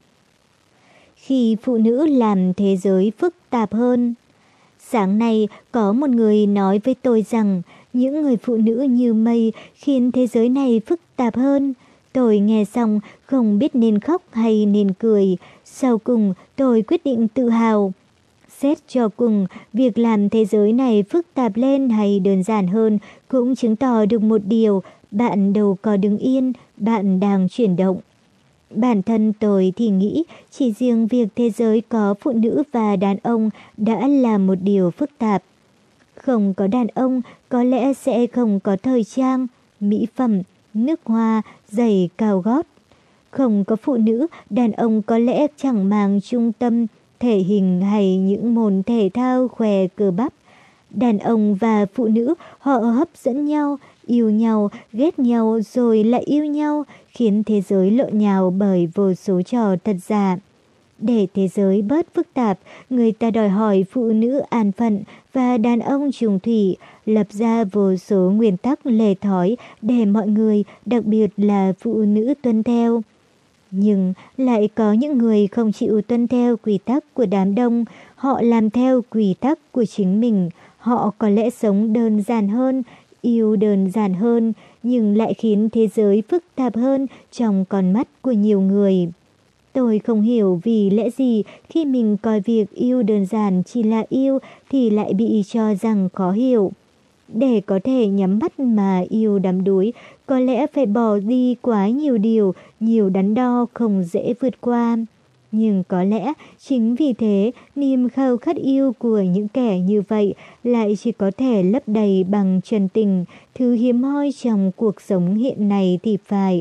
S1: Khi phụ nữ làm thế giới phức tạp hơn. Sáng nay có một người nói với tôi rằng những người phụ nữ như mây khiến thế giới này phức tạp hơn. Tôi nghe xong không biết nên khóc hay nên cười. Sau cùng tôi quyết định tự hào. Xét cho cùng, việc làm thế giới này phức tạp lên hay đơn giản hơn cũng chứng tỏ được một điều, bạn đâu có đứng yên, bạn đang chuyển động. Bản thân tôi thì nghĩ chỉ riêng việc thế giới có phụ nữ và đàn ông đã là một điều phức tạp. Không có đàn ông có lẽ sẽ không có thời trang, mỹ phẩm, nước hoa, giày cao gót. Không có phụ nữ, đàn ông có lẽ chẳng mang trung tâm, thể hình hay những môn thể thao khoe cơ bắp. Đàn ông và phụ nữ họ hấp dẫn nhau, yêu nhau, ghét nhau rồi lại yêu nhau, khiến thế giới lộn nhào bởi vô số trò thật giả. Để thế giới bớt phức tạp, người ta đòi hỏi phụ nữ an phận và đàn ông trùng thủy, lập ra vô số nguyên tắc lề thói để mọi người, đặc biệt là phụ nữ tuân theo. Nhưng lại có những người không chịu tuân theo quy tắc của đám đông, họ làm theo quy tắc của chính mình, họ có lẽ sống đơn giản hơn, yêu đơn giản hơn, nhưng lại khiến thế giới phức tạp hơn trong con mắt của nhiều người. Tôi không hiểu vì lẽ gì khi mình coi việc yêu đơn giản chỉ là yêu thì lại bị cho rằng khó hiểu. Để có thể nhắm mắt mà yêu đắm đuối, có lẽ phải bỏ đi quá nhiều điều, nhiều đắn đo không dễ vượt qua. Nhưng có lẽ chính vì thế, niềm khao khát yêu của những kẻ như vậy lại chỉ có thể lấp đầy bằng chân tình, thứ hiếm hoi trong cuộc sống hiện nay thì phải.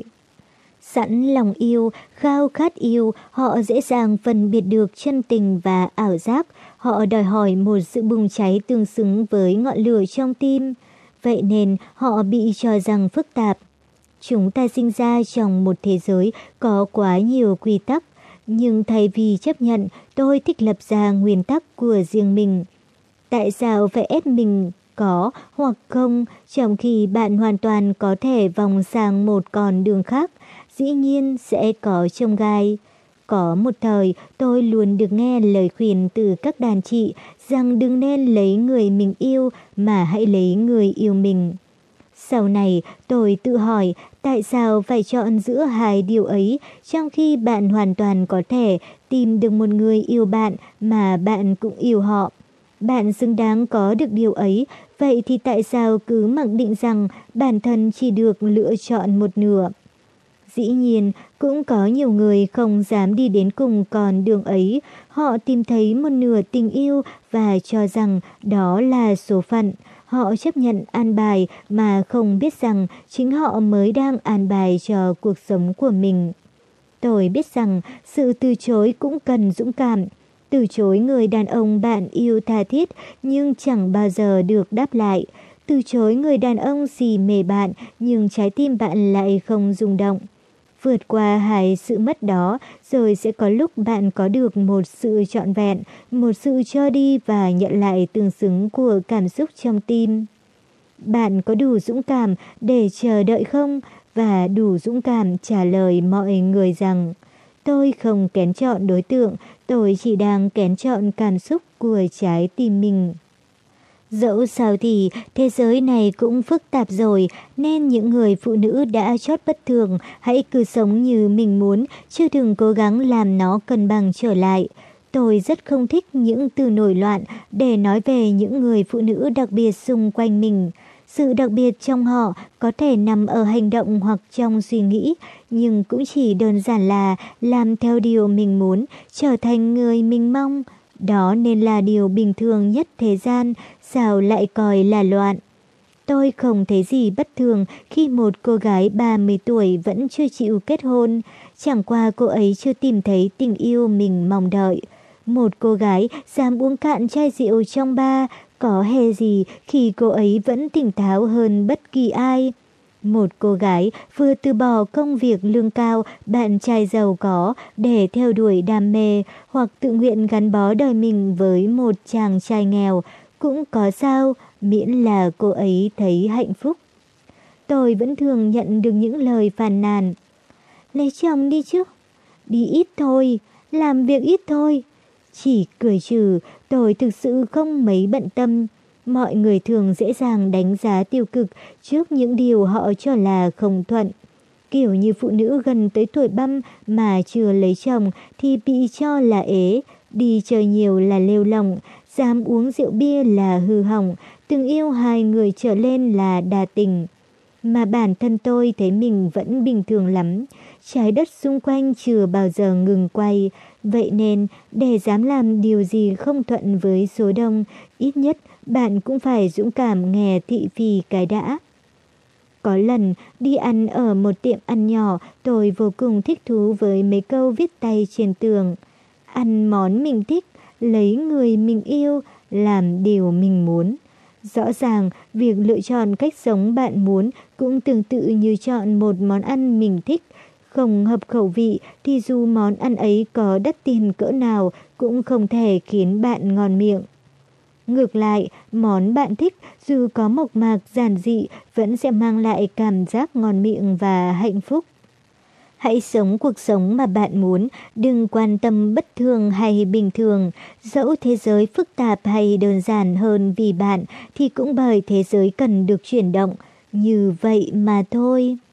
S1: Sẵn lòng yêu, khao khát yêu, họ dễ dàng phân biệt được chân tình và ảo giác. Họ đòi hỏi một sự bùng cháy tương xứng với ngọn lửa trong tim. Vậy nên họ bị cho rằng phức tạp. Chúng ta sinh ra trong một thế giới có quá nhiều quy tắc, nhưng thay vì chấp nhận, tôi thích lập ra nguyên tắc của riêng mình. Tại sao phải ép mình có hoặc không, trong khi bạn hoàn toàn có thể vòng sang một con đường khác? Dĩ nhiên sẽ có chông gai. Có một thời, tôi luôn được nghe lời khuyên từ các đàn chị rằng đừng nên lấy người mình yêu mà hãy lấy người yêu mình. Sau này, tôi tự hỏi tại sao phải chọn giữa hai điều ấy, trong khi bạn hoàn toàn có thể tìm được một người yêu bạn mà bạn cũng yêu họ. Bạn xứng đáng có được điều ấy, vậy thì tại sao cứ mặc định rằng bản thân chỉ được lựa chọn một nửa? Dĩ nhiên, cũng có nhiều người không dám đi đến cùng con đường ấy. Họ tìm thấy một nửa tình yêu và cho rằng đó là số phận. Họ chấp nhận an bài mà không biết rằng chính họ mới đang an bài cho cuộc sống của mình. Tôi biết rằng sự từ chối cũng cần dũng cảm. Từ chối người đàn ông bạn yêu tha thiết nhưng chẳng bao giờ được đáp lại. Từ chối người đàn ông xì mề bạn nhưng trái tim bạn lại không rung động. Vượt qua hai sự mất đó, rồi sẽ có lúc bạn có được một sự trọn vẹn, một sự cho đi và nhận lại tương xứng của cảm xúc trong tim. Bạn có đủ dũng cảm để chờ đợi không? Và đủ dũng cảm trả lời mọi người rằng tôi không kén chọn đối tượng, tôi chỉ đang kén chọn cảm xúc của trái tim mình. Dẫu sao thì thế giới này cũng phức tạp rồi, nên những người phụ nữ đã chót bất thường hãy cứ sống như mình muốn, chứ đừng cố gắng làm nó cân bằng trở lại. Tôi rất không thích những từ nổi loạn để nói về những người phụ nữ đặc biệt xung quanh mình. Sự đặc biệt trong họ có thể nằm ở hành động hoặc trong suy nghĩ, nhưng cũng chỉ đơn giản là làm theo điều mình muốn, trở thành người mình mong. Đó nên là điều bình thường nhất thế gian, sao lại coi là loạn. Tôi không thấy gì bất thường khi một cô gái 30 tuổi vẫn chưa chịu kết hôn, chẳng qua cô ấy chưa tìm thấy tình yêu mình mong đợi. Một cô gái dám uống cạn chai rượu trong bar, có hề gì khi cô ấy vẫn tỉnh táo hơn bất kỳ ai. Một cô gái vừa từ bỏ công việc lương cao, bạn trai giàu có để theo đuổi đam mê hoặc tự nguyện gắn bó đời mình với một chàng trai nghèo cũng có sao, miễn là cô ấy thấy hạnh phúc. Tôi vẫn thường nhận được những lời phàn nàn. Lấy chồng đi chứ, đi ít thôi, làm việc ít thôi. Chỉ cười trừ, tôi thực sự không mấy bận tâm. Mọi người thường dễ dàng đánh giá tiêu cực trước những điều họ cho là không thuận. Kiểu như phụ nữ gần tới tuổi băm mà chưa lấy chồng thì bị cho là ế, đi chơi nhiều là lêu lỏng, dám uống rượu bia là hư hỏng, từng yêu hai người trở lên là đa tình. Mà bản thân tôi thấy mình vẫn bình thường lắm, trái đất xung quanh chưa bao giờ ngừng quay. Vậy nên, để dám làm điều gì không thuận với số đông, ít nhất bạn cũng phải dũng cảm nghe thị phi cái đã. Có lần đi ăn ở một tiệm ăn nhỏ, tôi vô cùng thích thú với mấy câu viết tay trên tường. Ăn món mình thích, lấy người mình yêu, làm điều mình muốn. Rõ ràng, việc lựa chọn cách sống bạn muốn cũng tương tự như chọn một món ăn mình thích. Không hợp khẩu vị thì dù món ăn ấy có đắt tiền cỡ nào cũng không thể khiến bạn ngon miệng. Ngược lại, món bạn thích dù có mộc mạc giản dị vẫn sẽ mang lại cảm giác ngon miệng và hạnh phúc. Hãy sống cuộc sống mà bạn muốn, đừng quan tâm bất thường hay bình thường. Dẫu thế giới phức tạp hay đơn giản hơn vì bạn thì cũng bởi thế giới cần được chuyển động. Như vậy mà thôi.